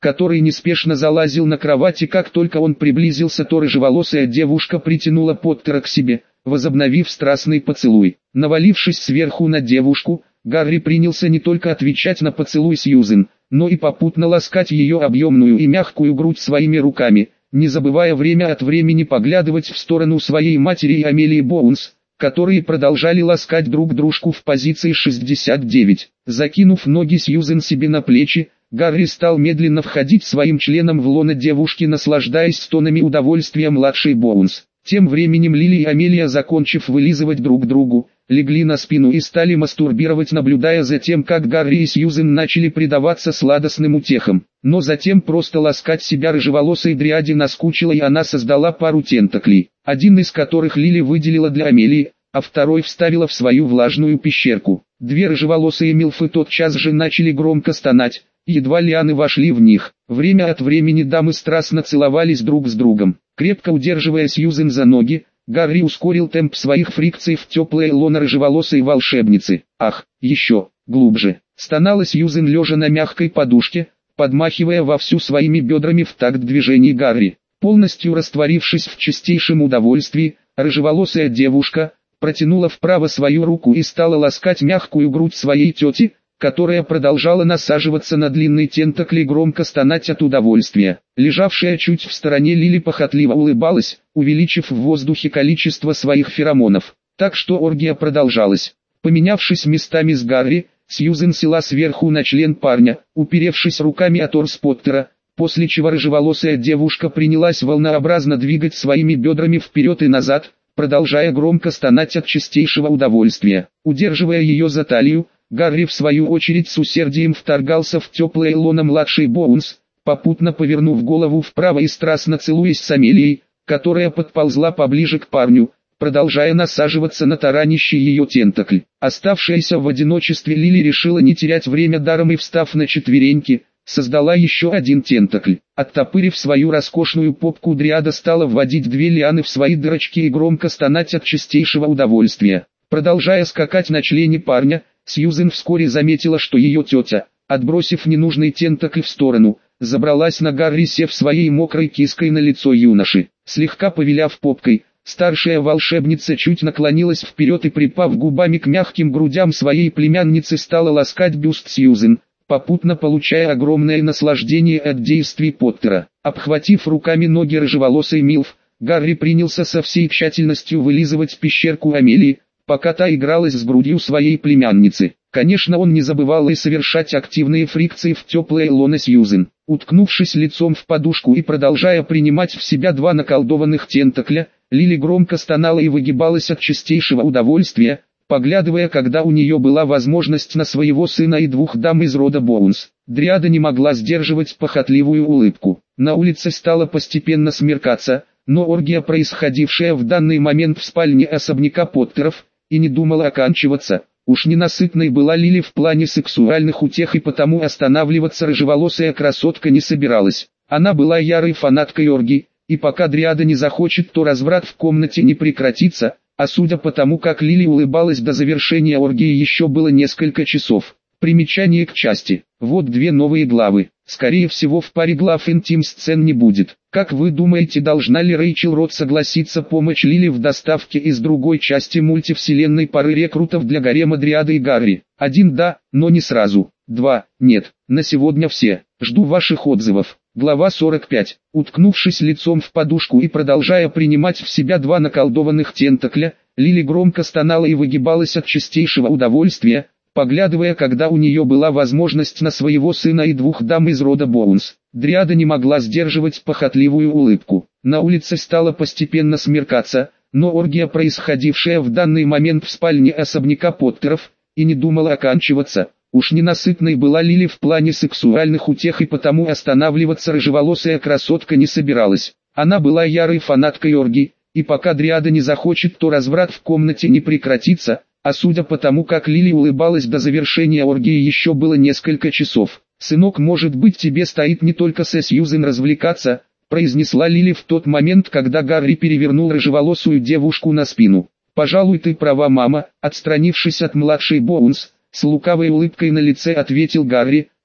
который неспешно залазил на кровать, и как только он приблизился, то рыжеволосая девушка притянула Поттера к себе, возобновив страстный поцелуй. Навалившись сверху на девушку, Гарри принялся не только отвечать на поцелуй Сьюзен, но и попутно ласкать ее объемную и мягкую грудь своими руками, не забывая время от времени поглядывать в сторону своей матери и Амелии Боунс, которые продолжали ласкать друг дружку в позиции шестьдесят девять. Закинув ноги Сьюзен себе на плечи, Гарри стал медленно входить своим членом в лоно девушки, наслаждаясь стонами удовольствия младшей Боунс. Тем временем Лили и Амелия, закончив вылизывать друг другу, легли на спину и стали мастурбировать, наблюдая за тем, как Гарри и Сьюзен начали предаваться сладостным утехам. Но затем просто ласкать себя рыжеволосой дриаде наскучило, и она создала пару тентаклей, один из которых Лили выделила для Амелии, а второй вставила в свою влажную пещерку. Две рыжеволосые милфы тотчас же начали громко стонать, едва лианы вошли в них. Время от времени дамы страстно целовались друг с другом. Крепко удерживая Сьюзен за ноги, Гарри ускорил темп своих фрикций в теплое лоно рыжеволосой волшебницы. Ах, еще, глубже, стонала Сьюзен, лежа на мягкой подушке, подмахивая вовсю своими бедрами в такт движений Гарри. Полностью растворившись в чистейшем удовольствии, рыжеволосая девушка протянула вправо свою руку и стала ласкать мягкую грудь своей тети, которая продолжала насаживаться на длинный тентакль и громко стонать от удовольствия. Лежавшая чуть в стороне Лили похотливо улыбалась, увеличив в воздухе количество своих феромонов. Так что оргия продолжалась. Поменявшись местами с Гарри, Сьюзен села сверху на член парня, уперевшись руками о торс Поттера, после чего рыжеволосая девушка принялась волнообразно двигать своими бедрами вперед и назад, продолжая громко стонать от чистейшего удовольствия. Удерживая ее за талию, Гарри в свою очередь с усердием вторгался в теплое лоно младшей Боунс, попутно повернув голову вправо и страстно целуясь с Амелией, которая подползла поближе к парню, продолжая насаживаться на таранящий ее тентакль. Оставшаяся в одиночестве Лили решила не терять время даром и, встав на четвереньки, создала еще один тентакль. Оттопырив свою роскошную попку, дриада стала вводить две лианы в свои дырочки и громко стонать от чистейшего удовольствия. Продолжая скакать на члене парня, Сьюзен вскоре заметила, что ее тетя, отбросив ненужный тентакль в сторону, забралась на Гарри, сев своей мокрой киской на лицо юноши. Слегка повиляв попкой, старшая волшебница чуть наклонилась вперед и, припав губами к мягким грудям своей племянницы, стала ласкать бюст Сьюзен, попутно получая огромное наслаждение от действий Поттера. Обхватив руками ноги рыжеволосой милф, Гарри принялся со всей тщательностью вылизывать пещерку Амелии, пока та игралась с грудью своей племянницы. Конечно, он не забывал и совершать активные фрикции в теплое лоно Сьюзен. Уткнувшись лицом в подушку и продолжая принимать в себя два наколдованных тентакля, Лили громко стонала и выгибалась от чистейшего удовольствия, поглядывая, когда у нее была возможность, на своего сына и двух дам из рода Боунс. Дриада не могла сдерживать похотливую улыбку. На улице стало постепенно смеркаться, но оргия, происходившая в данный момент в спальне особняка Поттеров, и не думала оканчиваться. Уж ненасытной была Лили в плане сексуальных утех, и потому останавливаться рыжеволосая красотка не собиралась. Она была ярой фанаткой оргий, и пока дриада не захочет, то разврат в комнате не прекратится, а судя по тому, как Лили улыбалась, до завершения оргии еще было несколько часов. Примечание к части. Вот две новые главы. Скорее всего, в паре глав интим-сцен не будет. Как вы думаете, должна ли Рэйчел Рот согласиться помочь Лили в доставке из другой части мультивселенной пары рекрутов для гарема Дриады и Гарри? Один, да, но не сразу. Два, нет. На сегодня все. Жду ваших отзывов. Глава сорок пять. Уткнувшись лицом в подушку и продолжая принимать в себя два наколдованных тентакля, Лили громко стонала и выгибалась от чистейшего удовольствия, поглядывая, когда у нее была возможность, на своего сына и двух дам из рода Боунс. Дриада не могла сдерживать похотливую улыбку. На улице стало постепенно смеркаться, но оргия, происходившая в данный момент в спальне особняка Поттеров, и не думала оканчиваться. Уж ненасытной была Лили в плане сексуальных утех, и потому останавливаться рыжеволосая красотка не собиралась. Она была ярой фанаткой оргий, и пока дриада не захочет, то разврат в комнате не прекратится, а судя по тому, как Лили улыбалась, до завершения оргии еще было несколько часов. «Сынок, может быть, тебе стоит не только со Сьюзен развлекаться», произнесла Лили в тот момент, когда Гарри перевернул рыжеволосую девушку на спину. «Пожалуй, ты права, мама», отстранившись от младшей Боунс, с лукавой улыбкой на лице ответил Гарри,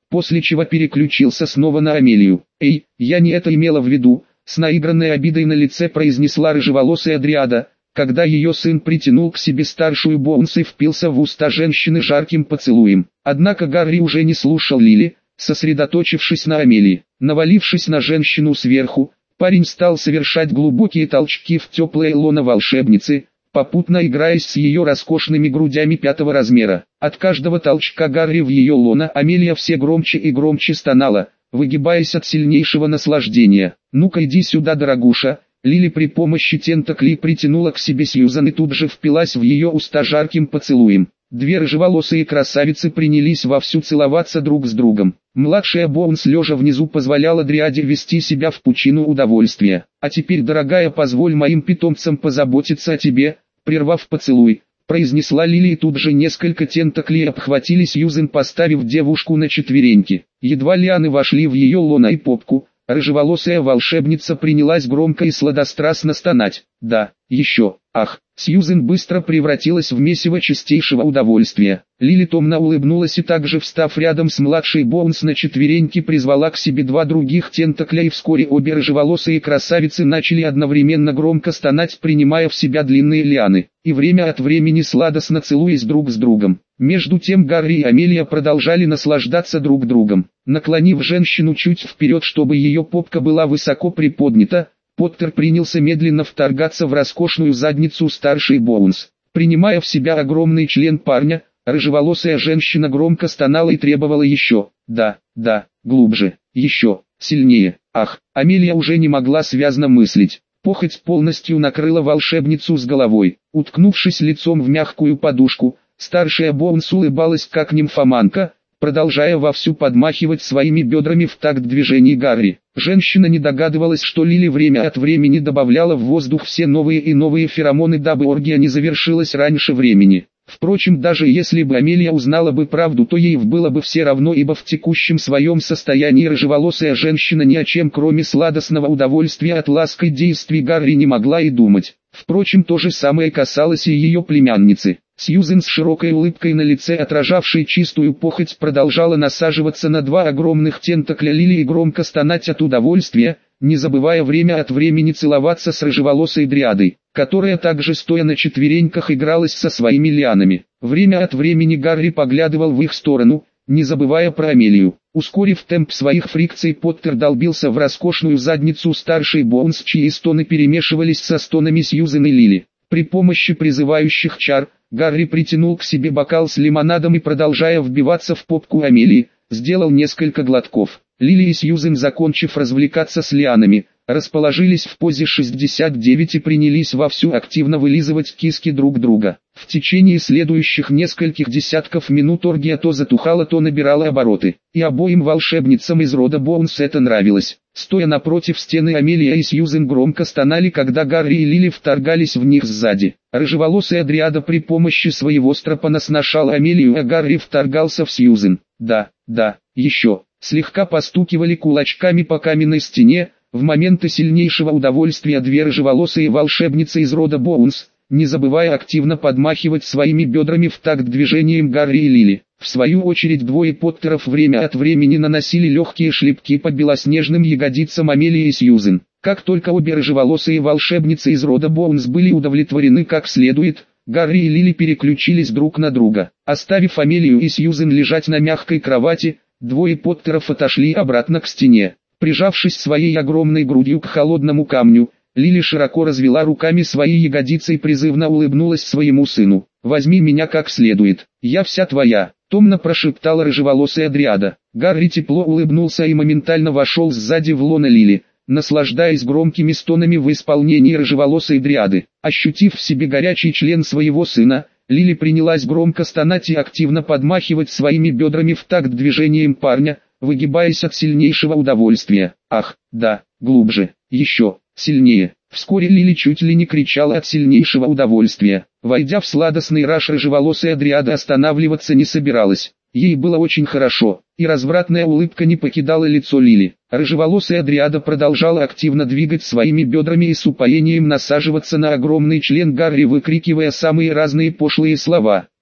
после чего переключился снова на Амелию. «Эй, я не это имела в виду», — с наигранной обидой на лице произнесла рыжеволосая Дриада, когда ее сын притянул к себе старшую Боунс и впился в уста женщины жарким поцелуем. Однако Гарри уже не слушал Лили, сосредоточившись на Амелии. Навалившись на женщину сверху, парень стал совершать глубокие толчки в теплое лоно волшебницы, попутно играясь с ее роскошными грудями пятого размера. От каждого толчка Гарри в ее лоно Амелия все громче и громче стонала, выгибаясь от сильнейшего наслаждения. «Ну-ка иди сюда, дорогуша!» Лили при помощи тентаклей притянула к себе Сьюзан и тут же впилась в ее уста жарким поцелуем. Две рыжеволосые красавицы принялись вовсю целоваться друг с другом. Младшая Боунс лежа внизу позволяла Дриаде вести себя в пучину удовольствия. «А теперь, дорогая, позволь моим питомцам позаботиться о тебе», прервав поцелуй, произнесла Лили, и тут же несколько тентаклей обхватили Сьюзен, поставив девушку на четвереньки. Едва лианы вошли в ее лоно и попку, рыжеволосая волшебница принялась громко и сладострастно стонать. «Да, еще, ах!» Сьюзен быстро превратилась в месиво чистейшего удовольствия. Лили томно улыбнулась и также, встав рядом с младшей Боунс на четвереньки, призвала к себе два других тентакля, и вскоре обе рыжеволосые красавицы начали одновременно громко стонать, принимая в себя длинные лианы, и время от времени сладостно целуясь друг с другом. Между тем Гарри и Амелия продолжали наслаждаться друг другом. Наклонив женщину чуть вперед, чтобы ее попка была высоко приподнята, Поттер принялся медленно вторгаться в роскошную задницу старшей Боунс. Принимая в себя огромный член парня, рыжеволосая женщина громко стонала и требовала еще. «Да, да, глубже, еще, сильнее». Ах, Амелия уже не могла связно мыслить. Похоть полностью накрыла волшебницу с головой. Уткнувшись лицом в мягкую подушку, старшая Боунс улыбалась как нимфоманка, продолжая вовсю подмахивать своими бедрами в такт движений Гарри. Женщина не догадывалась, что Лили время от времени добавляла в воздух все новые и новые феромоны, дабы оргия не завершилась раньше времени. Впрочем, даже если бы Амелия узнала бы правду, то ей было бы все равно, ибо в текущем своем состоянии рыжеволосая женщина ни о чем кроме сладостного удовольствия от лаской действий Гарри не могла и думать. Впрочем, то же самое касалось и ее племянницы. Сьюзен с широкой улыбкой на лице, отражавшей чистую похоть, продолжала насаживаться на два огромных тентакля Лили и громко стонать от удовольствия, не забывая время от времени целоваться с рыжеволосой Дриадой, которая также стоя на четвереньках игралась со своими лианами. Время от времени Гарри поглядывал в их сторону, не забывая про Амелию. Ускорив темп своих фрикций, Поттер долбился в роскошную задницу старшей Боунс, чьи стоны перемешивались со стонами Сьюзен и Лили. При помощи призывающих чар, Гарри притянул к себе бокал с лимонадом и, продолжая вбиваться в попку Амелии, сделал несколько глотков. Лили и Сьюзен, закончив развлекаться с лианами, расположились в позе шестьдесят девять и принялись вовсю активно вылизывать киски друг друга. В течение следующих нескольких десятков минут оргия то затухала, то набирала обороты, и обоим волшебницам из рода Боунс это нравилось. Стоя напротив стены, Амелия и Сьюзен громко стонали, когда Гарри и Лили вторгались в них сзади. Рыжеволосая Дриада при помощи своего стропона сношала Амелию, а Гарри вторгался в Сьюзен. «Да, да, еще». Слегка постукивали кулачками по каменной стене. В моменты сильнейшего удовольствия две рыжеволосые волшебницы из рода Боунс, не забывая активно подмахивать своими бедрами в такт движением Гарри и Лили. В свою очередь двое Поттеров время от времени наносили легкие шлепки по белоснежным ягодицам Амелии и Сьюзен. Как только обе рыжеволосые волшебницы из рода Боунс были удовлетворены как следует, Гарри и Лили переключились друг на друга. Оставив Амелию и Сьюзен лежать на мягкой кровати, двое Поттеров отошли обратно к стене. Прижавшись своей огромной грудью к холодному камню, Лили широко развела руками свои ягодицы и призывно улыбнулась своему сыну. «Возьми меня как следует, я вся твоя», — томно прошептала рыжеволосая Дриада. Гарри тепло улыбнулся и моментально вошел сзади в лоно Лили, наслаждаясь громкими стонами в исполнении рыжеволосой Дриады. Ощутив в себе горячий член своего сына, Лили принялась громко стонать и активно подмахивать своими бедрами в такт движением парня, выгибаясь от сильнейшего удовольствия. «Ах, да, глубже, еще, сильнее». Вскоре Лили чуть ли не кричала от сильнейшего удовольствия. Войдя в сладостный раж, рыжеволосая Дриада останавливаться не собиралась. Ей было очень хорошо, и развратная улыбка не покидала лицо Лили. Рыжеволосая Дриада продолжала активно двигать своими бедрами и с упоением насаживаться на огромный член Гарри, выкрикивая самые разные пошлые слова.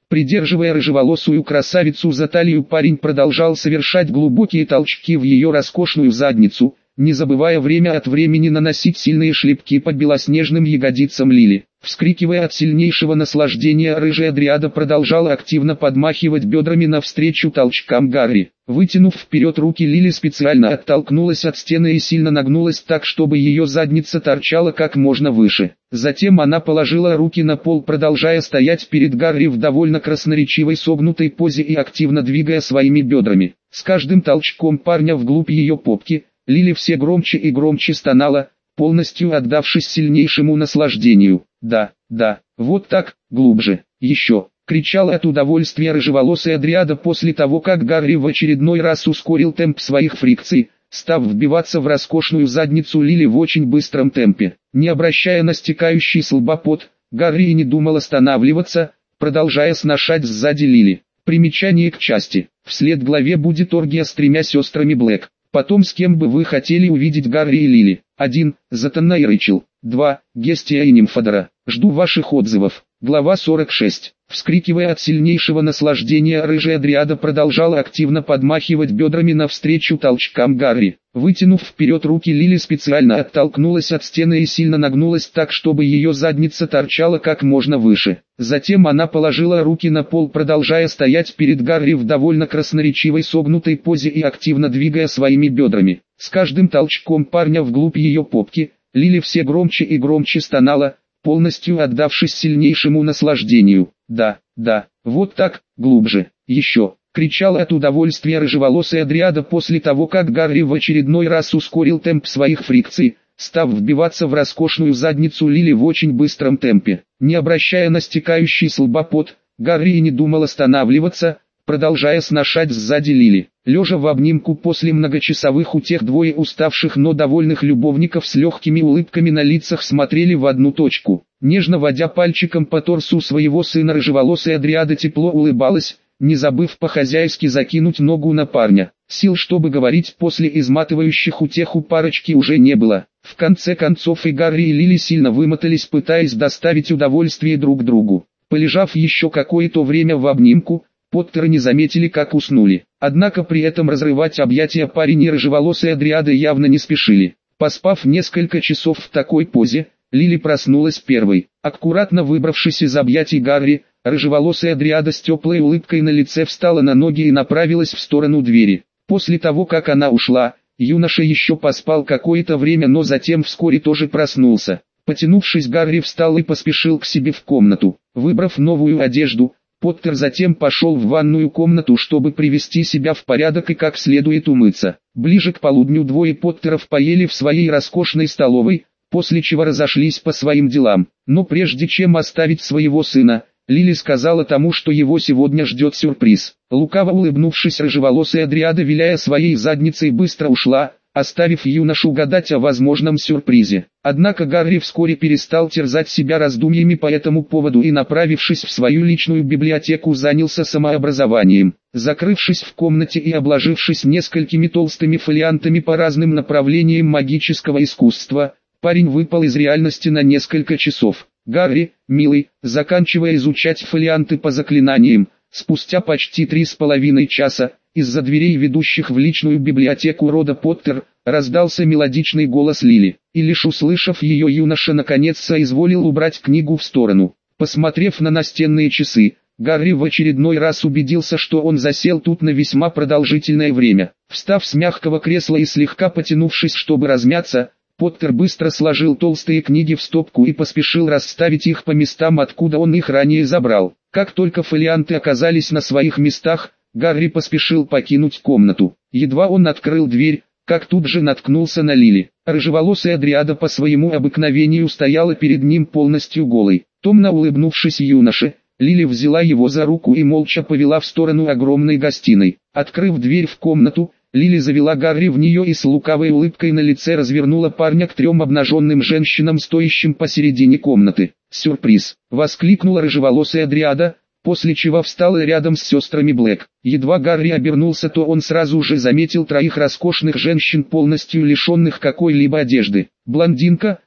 Придерживая рыжеволосую красавицу за талию, парень продолжал совершать глубокие толчки в ее роскошную задницу, не забывая время от времени наносить сильные шлепки по белоснежным ягодицам Лили. Вскрикивая от сильнейшего наслаждения, рыжая дриада продолжала активно подмахивать бедрами навстречу толчкам Гарри. Вытянув вперед руки, Лили специально оттолкнулась от стены и сильно нагнулась так, чтобы ее задница торчала как можно выше. Затем она положила руки на пол, продолжая стоять перед Гарри в довольно красноречивой согнутой позе и активно двигая своими бедрами. С каждым толчком парня вглубь ее попки, Лили все громче и громче стонала, полностью отдавшись сильнейшему наслаждению. «Да, да, вот так, глубже, еще!» — кричала от удовольствия рыжеволосая дриада после того, как Гарри в очередной раз ускорил темп своих фрикций, став вбиваться в роскошную задницу Лили в очень быстром темпе. Не обращая на стекающий с лба пот, Гарри и не думал останавливаться, продолжая сношать сзади Лили. Примечание к части. Вслед главе будет оргия с тремя сестрами Блэк. Потом, с кем бы вы хотели увидеть Гарри и Лили? один. Затана и Рэйчел. два. Гестия и Нимфодора. Жду ваших отзывов. Глава сорок шесть. Вскрикивая от сильнейшего наслаждения, рыжая дриада продолжала активно подмахивать бедрами навстречу толчкам Гарри. Вытянув вперед руки, Лили специально оттолкнулась от стены и сильно нагнулась так, чтобы ее задница торчала как можно выше. Затем она положила руки на пол, продолжая стоять перед Гарри в довольно красноречивой согнутой позе и активно двигая своими бедрами. С каждым толчком парня вглубь ее попки, Лили все громче и громче стонала, полностью отдавшись сильнейшему наслаждению. «Да, да, вот так, глубже, еще!» — кричала от удовольствия рыжеволосая дриада после того, как Гарри в очередной раз ускорил темп своих фрикций, став вбиваться в роскошную задницу Лили в очень быстром темпе. Не обращая на стекающий с лба пот, Гарри и не думал останавливаться, продолжая сношать сзади Лили. Лежа в обнимку после многочасовых утех, двое уставших, но довольных любовников с легкими улыбками на лицах смотрели в одну точку. Нежно водя пальчиком по торсу своего сына, рыжеволосая дриада тепло улыбалась, не забыв по-хозяйски закинуть ногу на парня. Сил, чтобы говорить после изматывающих утех, у парочки уже не было. В конце концов и Гарри и Лили сильно вымотались, пытаясь доставить удовольствие друг другу. Полежав еще какое-то время в обнимку, Поттеры не заметили, как уснули. Однако при этом разрывать объятия парень и рыжеволосая дриада явно не спешили. Поспав несколько часов в такой позе, Лили проснулась первой. Аккуратно выбравшись из объятий Гарри, рыжеволосая дриада с теплой улыбкой на лице встала на ноги и направилась в сторону двери. После того, как она ушла, юноша еще поспал какое-то время, но затем вскоре тоже проснулся. Потянувшись, Гарри встал и поспешил к себе в комнату. Выбрав новую одежду, Поттер затем пошел в ванную комнату, чтобы привести себя в порядок и как следует умыться. Ближе к полудню двое Поттеров поели в своей роскошной столовой, после чего разошлись по своим делам. Но прежде чем оставить своего сына, Лили сказала тому, что его сегодня ждет сюрприз. Лукаво улыбнувшись, рыжеволосая дриада, виляя своей задницей, быстро ушла, оставив юношу гадать о возможном сюрпризе. Однако Гарри вскоре перестал терзать себя раздумьями по этому поводу и, направившись в свою личную библиотеку, занялся самообразованием. Закрывшись в комнате и обложившись несколькими толстыми фолиантами по разным направлениям магического искусства, парень выпал из реальности на несколько часов. Гарри, милый, заканчивая изучать фолианты по заклинаниям, спустя почти три с половиной часа, из-за дверей, ведущих в личную библиотеку рода Поттер, раздался мелодичный голос Лили, и лишь услышав ее, юноша наконец соизволил убрать книгу в сторону. Посмотрев на настенные часы, Гарри в очередной раз убедился, что он засел тут на весьма продолжительное время. Встав с мягкого кресла и слегка потянувшись, чтобы размяться, Поттер быстро сложил толстые книги в стопку и поспешил расставить их по местам, откуда он их ранее забрал. Как только фолианты оказались на своих местах, Гарри поспешил покинуть комнату. Едва он открыл дверь, как тут же наткнулся на Лили. Рыжеволосая дриада по своему обыкновению стояла перед ним полностью голой. Томно улыбнувшись юноше, Лили взяла его за руку и молча повела в сторону огромной гостиной. Открыв дверь в комнату, Лили завела Гарри в нее и с лукавой улыбкой на лице развернула парня к трем обнаженным женщинам, стоящим посередине комнаты. «Сюрприз!» — воскликнула рыжеволосая дриада, после чего встала рядом с сестрами Блэк. Едва Гарри обернулся, то он сразу же заметил троих роскошных женщин, полностью лишенных какой-либо одежды. Блондинка,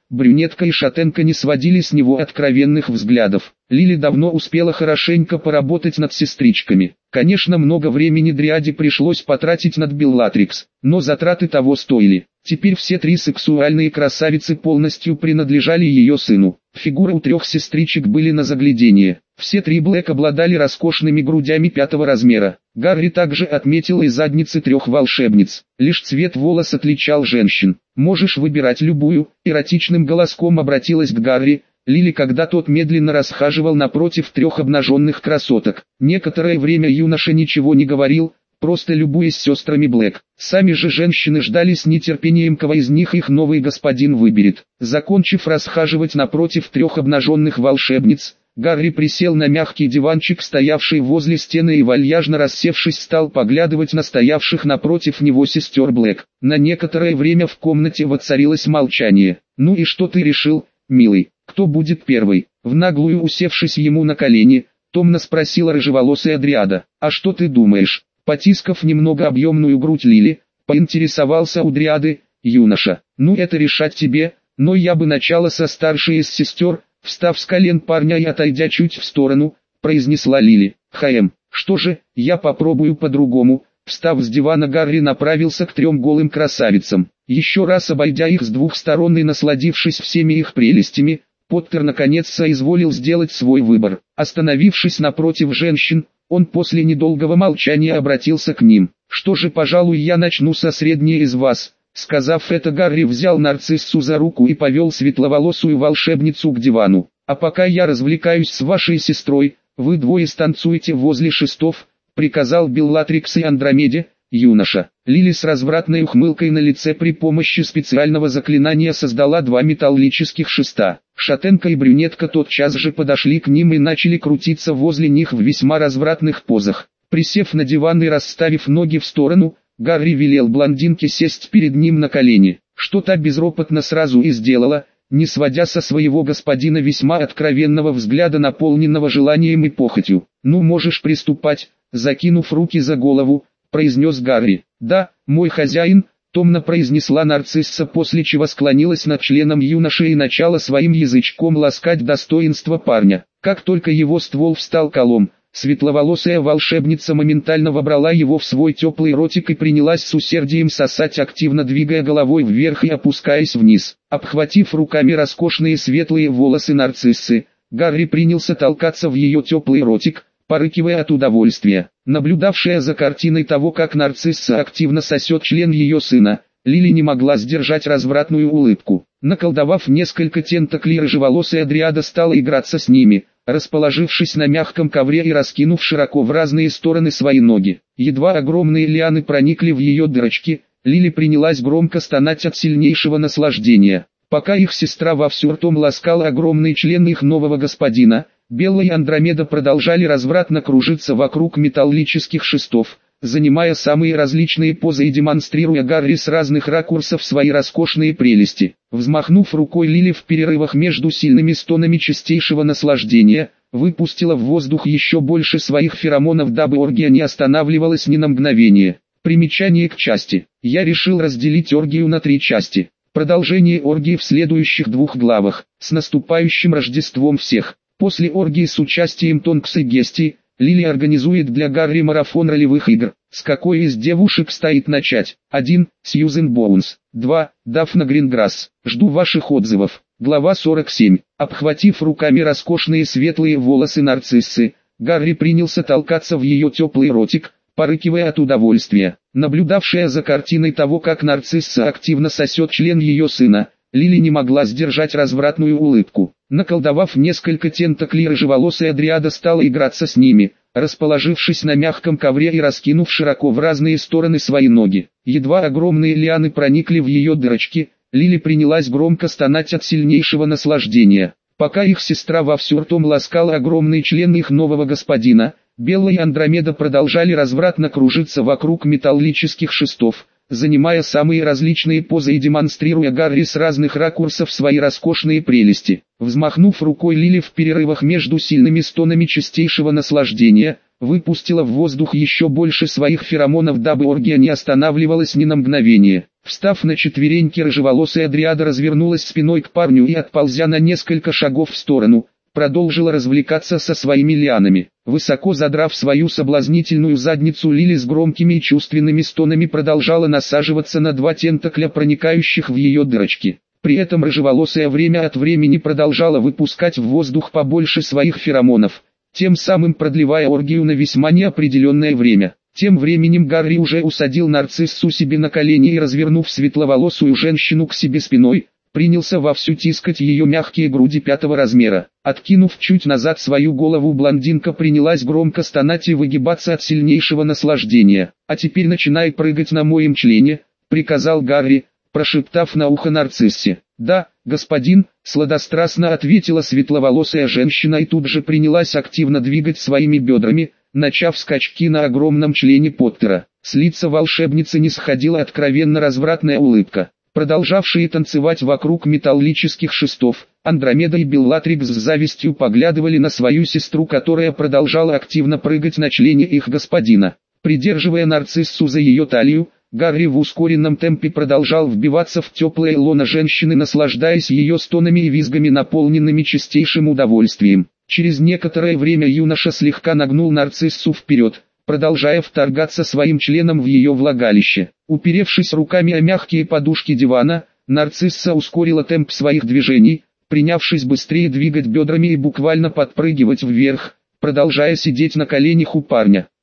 брюнетка и шатенка не сводили с него откровенных взглядов. Лили давно успела хорошенько поработать над сестричками. Конечно, много времени Дриаде пришлось потратить над Беллатрикс, но затраты того стоили. Теперь все три сексуальные красавицы полностью принадлежали ее сыну. Фигуры у трех сестричек были на заглядение. Все три Блэк обладали роскошными грудями пятого размера. Гарри также отметил и задницы трех волшебниц. Лишь цвет волос отличал женщин. «Можешь выбирать любую», — эротичным голоском обратилась к Гарри Лили, когда тот медленно расхаживал напротив трех обнаженных красоток. Некоторое время юноша ничего не говорил, просто любуясь сестрами Блэк. Сами же женщины ждали с нетерпением, кого из них их новый господин выберет. Закончив расхаживать напротив трех обнаженных волшебниц, Гарри присел на мягкий диванчик, стоявший возле стены, и вальяжно рассевшись стал поглядывать на стоявших напротив него сестер Блэк. На некоторое время в комнате воцарилось молчание. «Ну и что ты решил, милый? Кто будет первый?» В наглую усевшись ему на колени, томно спросила рыжеволосая Дриада. «А что ты думаешь?» Потискав немного объемную грудь Лили, поинтересовался у Дриады юноша. «Ну это решать тебе, но я бы начала со старшей из сестер», встав с колен парня и отойдя чуть в сторону, произнесла Лили. «Хаем, что же, я попробую по-другому». Встав с дивана, Гарри направился к трем голым красавицам. Еще раз обойдя их с двух сторон и насладившись всеми их прелестями, Поттер наконец соизволил сделать свой выбор. Остановившись напротив женщин, он после недолгого молчания обратился к ним. «Что же, пожалуй, я начну со средней из вас». Сказав это, Гарри взял нарциссу за руку и повел светловолосую волшебницу к дивану. «А пока я развлекаюсь с вашей сестрой, вы двое станцуете возле шестов», приказал Беллатрикс и Андромеде, юноша. Лили с развратной ухмылкой на лице при помощи специального заклинания создала два металлических шеста. Шатенка и брюнетка тотчас же подошли к ним и начали крутиться возле них в весьма развратных позах. Присев на диван и расставив ноги в сторону, Гарри велел блондинке сесть перед ним на колени, что та безропотно сразу и сделала, не сводя со своего господина весьма откровенного взгляда, наполненного желанием и похотью. «Ну, можешь приступать», закинув руки за голову, произнес Гарри. «Да, мой хозяин», томно произнесла нарцисса, после чего склонилась над членом юноши и начала своим язычком ласкать достоинство парня. Как только его ствол встал колом, светловолосая волшебница моментально вобрала его в свой теплый ротик и принялась с усердием сосать, активно двигая головой вверх и опускаясь вниз. Обхватив руками роскошные светлые волосы нарциссы, Гарри принялся толкаться в ее теплый ротик, порыкивая от удовольствия. Наблюдавшая за картиной того, как нарцисса активно сосет член ее сына, Лили не могла сдержать развратную улыбку. Наколдовав несколько тентаклей, рыжеволосая Дриада стала играться с ними, расположившись на мягком ковре и раскинув широко в разные стороны свои ноги. Едва огромные лианы проникли в ее дырочки, Лили принялась громко стонать от сильнейшего наслаждения. Пока их сестра вовсю ртом ласкала огромный член их нового господина, Белла и Андромеда продолжали развратно кружиться вокруг металлических шестов, занимая самые различные позы и демонстрируя Гарри с разных ракурсов свои роскошные прелести. Взмахнув рукой, Лили в перерывах между сильными стонами чистейшего наслаждения, выпустила в воздух еще больше своих феромонов, дабы оргия не останавливалась ни на мгновение. Примечание к части. Я решил разделить оргию на три части. Продолжение оргии в следующих двух главах. С наступающим Рождеством всех! После оргии с участием Тонкса и Гести, Лили организует для Гарри марафон ролевых игр. С какой из девушек стоит начать? один. Сьюзен Боунс. два. Дафна Гринграсс. Жду ваших отзывов. Глава сорок семь. Обхватив руками роскошные светлые волосы нарциссы, Гарри принялся толкаться в ее теплый ротик, порыкивая от удовольствия. Наблюдавшая за картиной того, как нарцисса активно сосет член ее сына, Лили не могла сдержать развратную улыбку. Наколдовав несколько тентаклей, рыжеволосая Дриада стала играться с ними, расположившись на мягком ковре и раскинув широко в разные стороны свои ноги. Едва огромные лианы проникли в ее дырочки, Лили принялась громко стонать от сильнейшего наслаждения. Пока их сестра вовсю ртом ласкала огромный член их нового господина, Белла и Андромеда продолжали развратно кружиться вокруг металлических шестов, занимая самые различные позы и демонстрируя Гарри с разных ракурсов свои роскошные прелести. Взмахнув рукой, Лили в перерывах между сильными стонами чистейшего наслаждения, выпустила в воздух еще больше своих феромонов, дабы оргия не останавливалась ни на мгновение. Встав на четвереньки, рыжеволосая дриада развернулась спиной к парню и, отползя на несколько шагов в сторону, продолжила развлекаться со своими лианами. Высоко задрав свою соблазнительную задницу, Лили с громкими и чувственными стонами продолжала насаживаться на два тентакля, проникающих в ее дырочки. При этом рыжеволосая время от времени продолжала выпускать в воздух побольше своих феромонов, тем самым продлевая оргию на весьма неопределенное время. Тем временем Гарри уже усадил нарциссу себе на колени и, развернув светловолосую женщину к себе спиной, принялся вовсю тискать ее мягкие груди пятого размера. Откинув чуть назад свою голову, блондинка принялась громко стонать и выгибаться от сильнейшего наслаждения. «А теперь начинай прыгать на моем члене», — приказал Гарри, прошептав на ухо нарциссе. «Да, господин», — сладострастно ответила светловолосая женщина и тут же принялась активно двигать своими бедрами, начав скачки на огромном члене Поттера. С лица волшебницы не сходила откровенно развратная улыбка. Продолжавшие танцевать вокруг металлических шестов, Андромеда и Беллатрикс с завистью поглядывали на свою сестру, которая продолжала активно прыгать на члене их господина. Придерживая нарциссу за ее талию, Гарри в ускоренном темпе продолжал вбиваться в теплое лоно женщины, наслаждаясь ее стонами и визгами, наполненными чистейшим удовольствием. Через некоторое время юноша слегка нагнул нарциссу вперед, продолжая вторгаться своим членом в ее влагалище. Уперевшись руками о мягкие подушки дивана, нарцисса ускорила темп своих движений, принявшись быстрее двигать бедрами и буквально подпрыгивать вверх, продолжая сидеть на коленях у парня.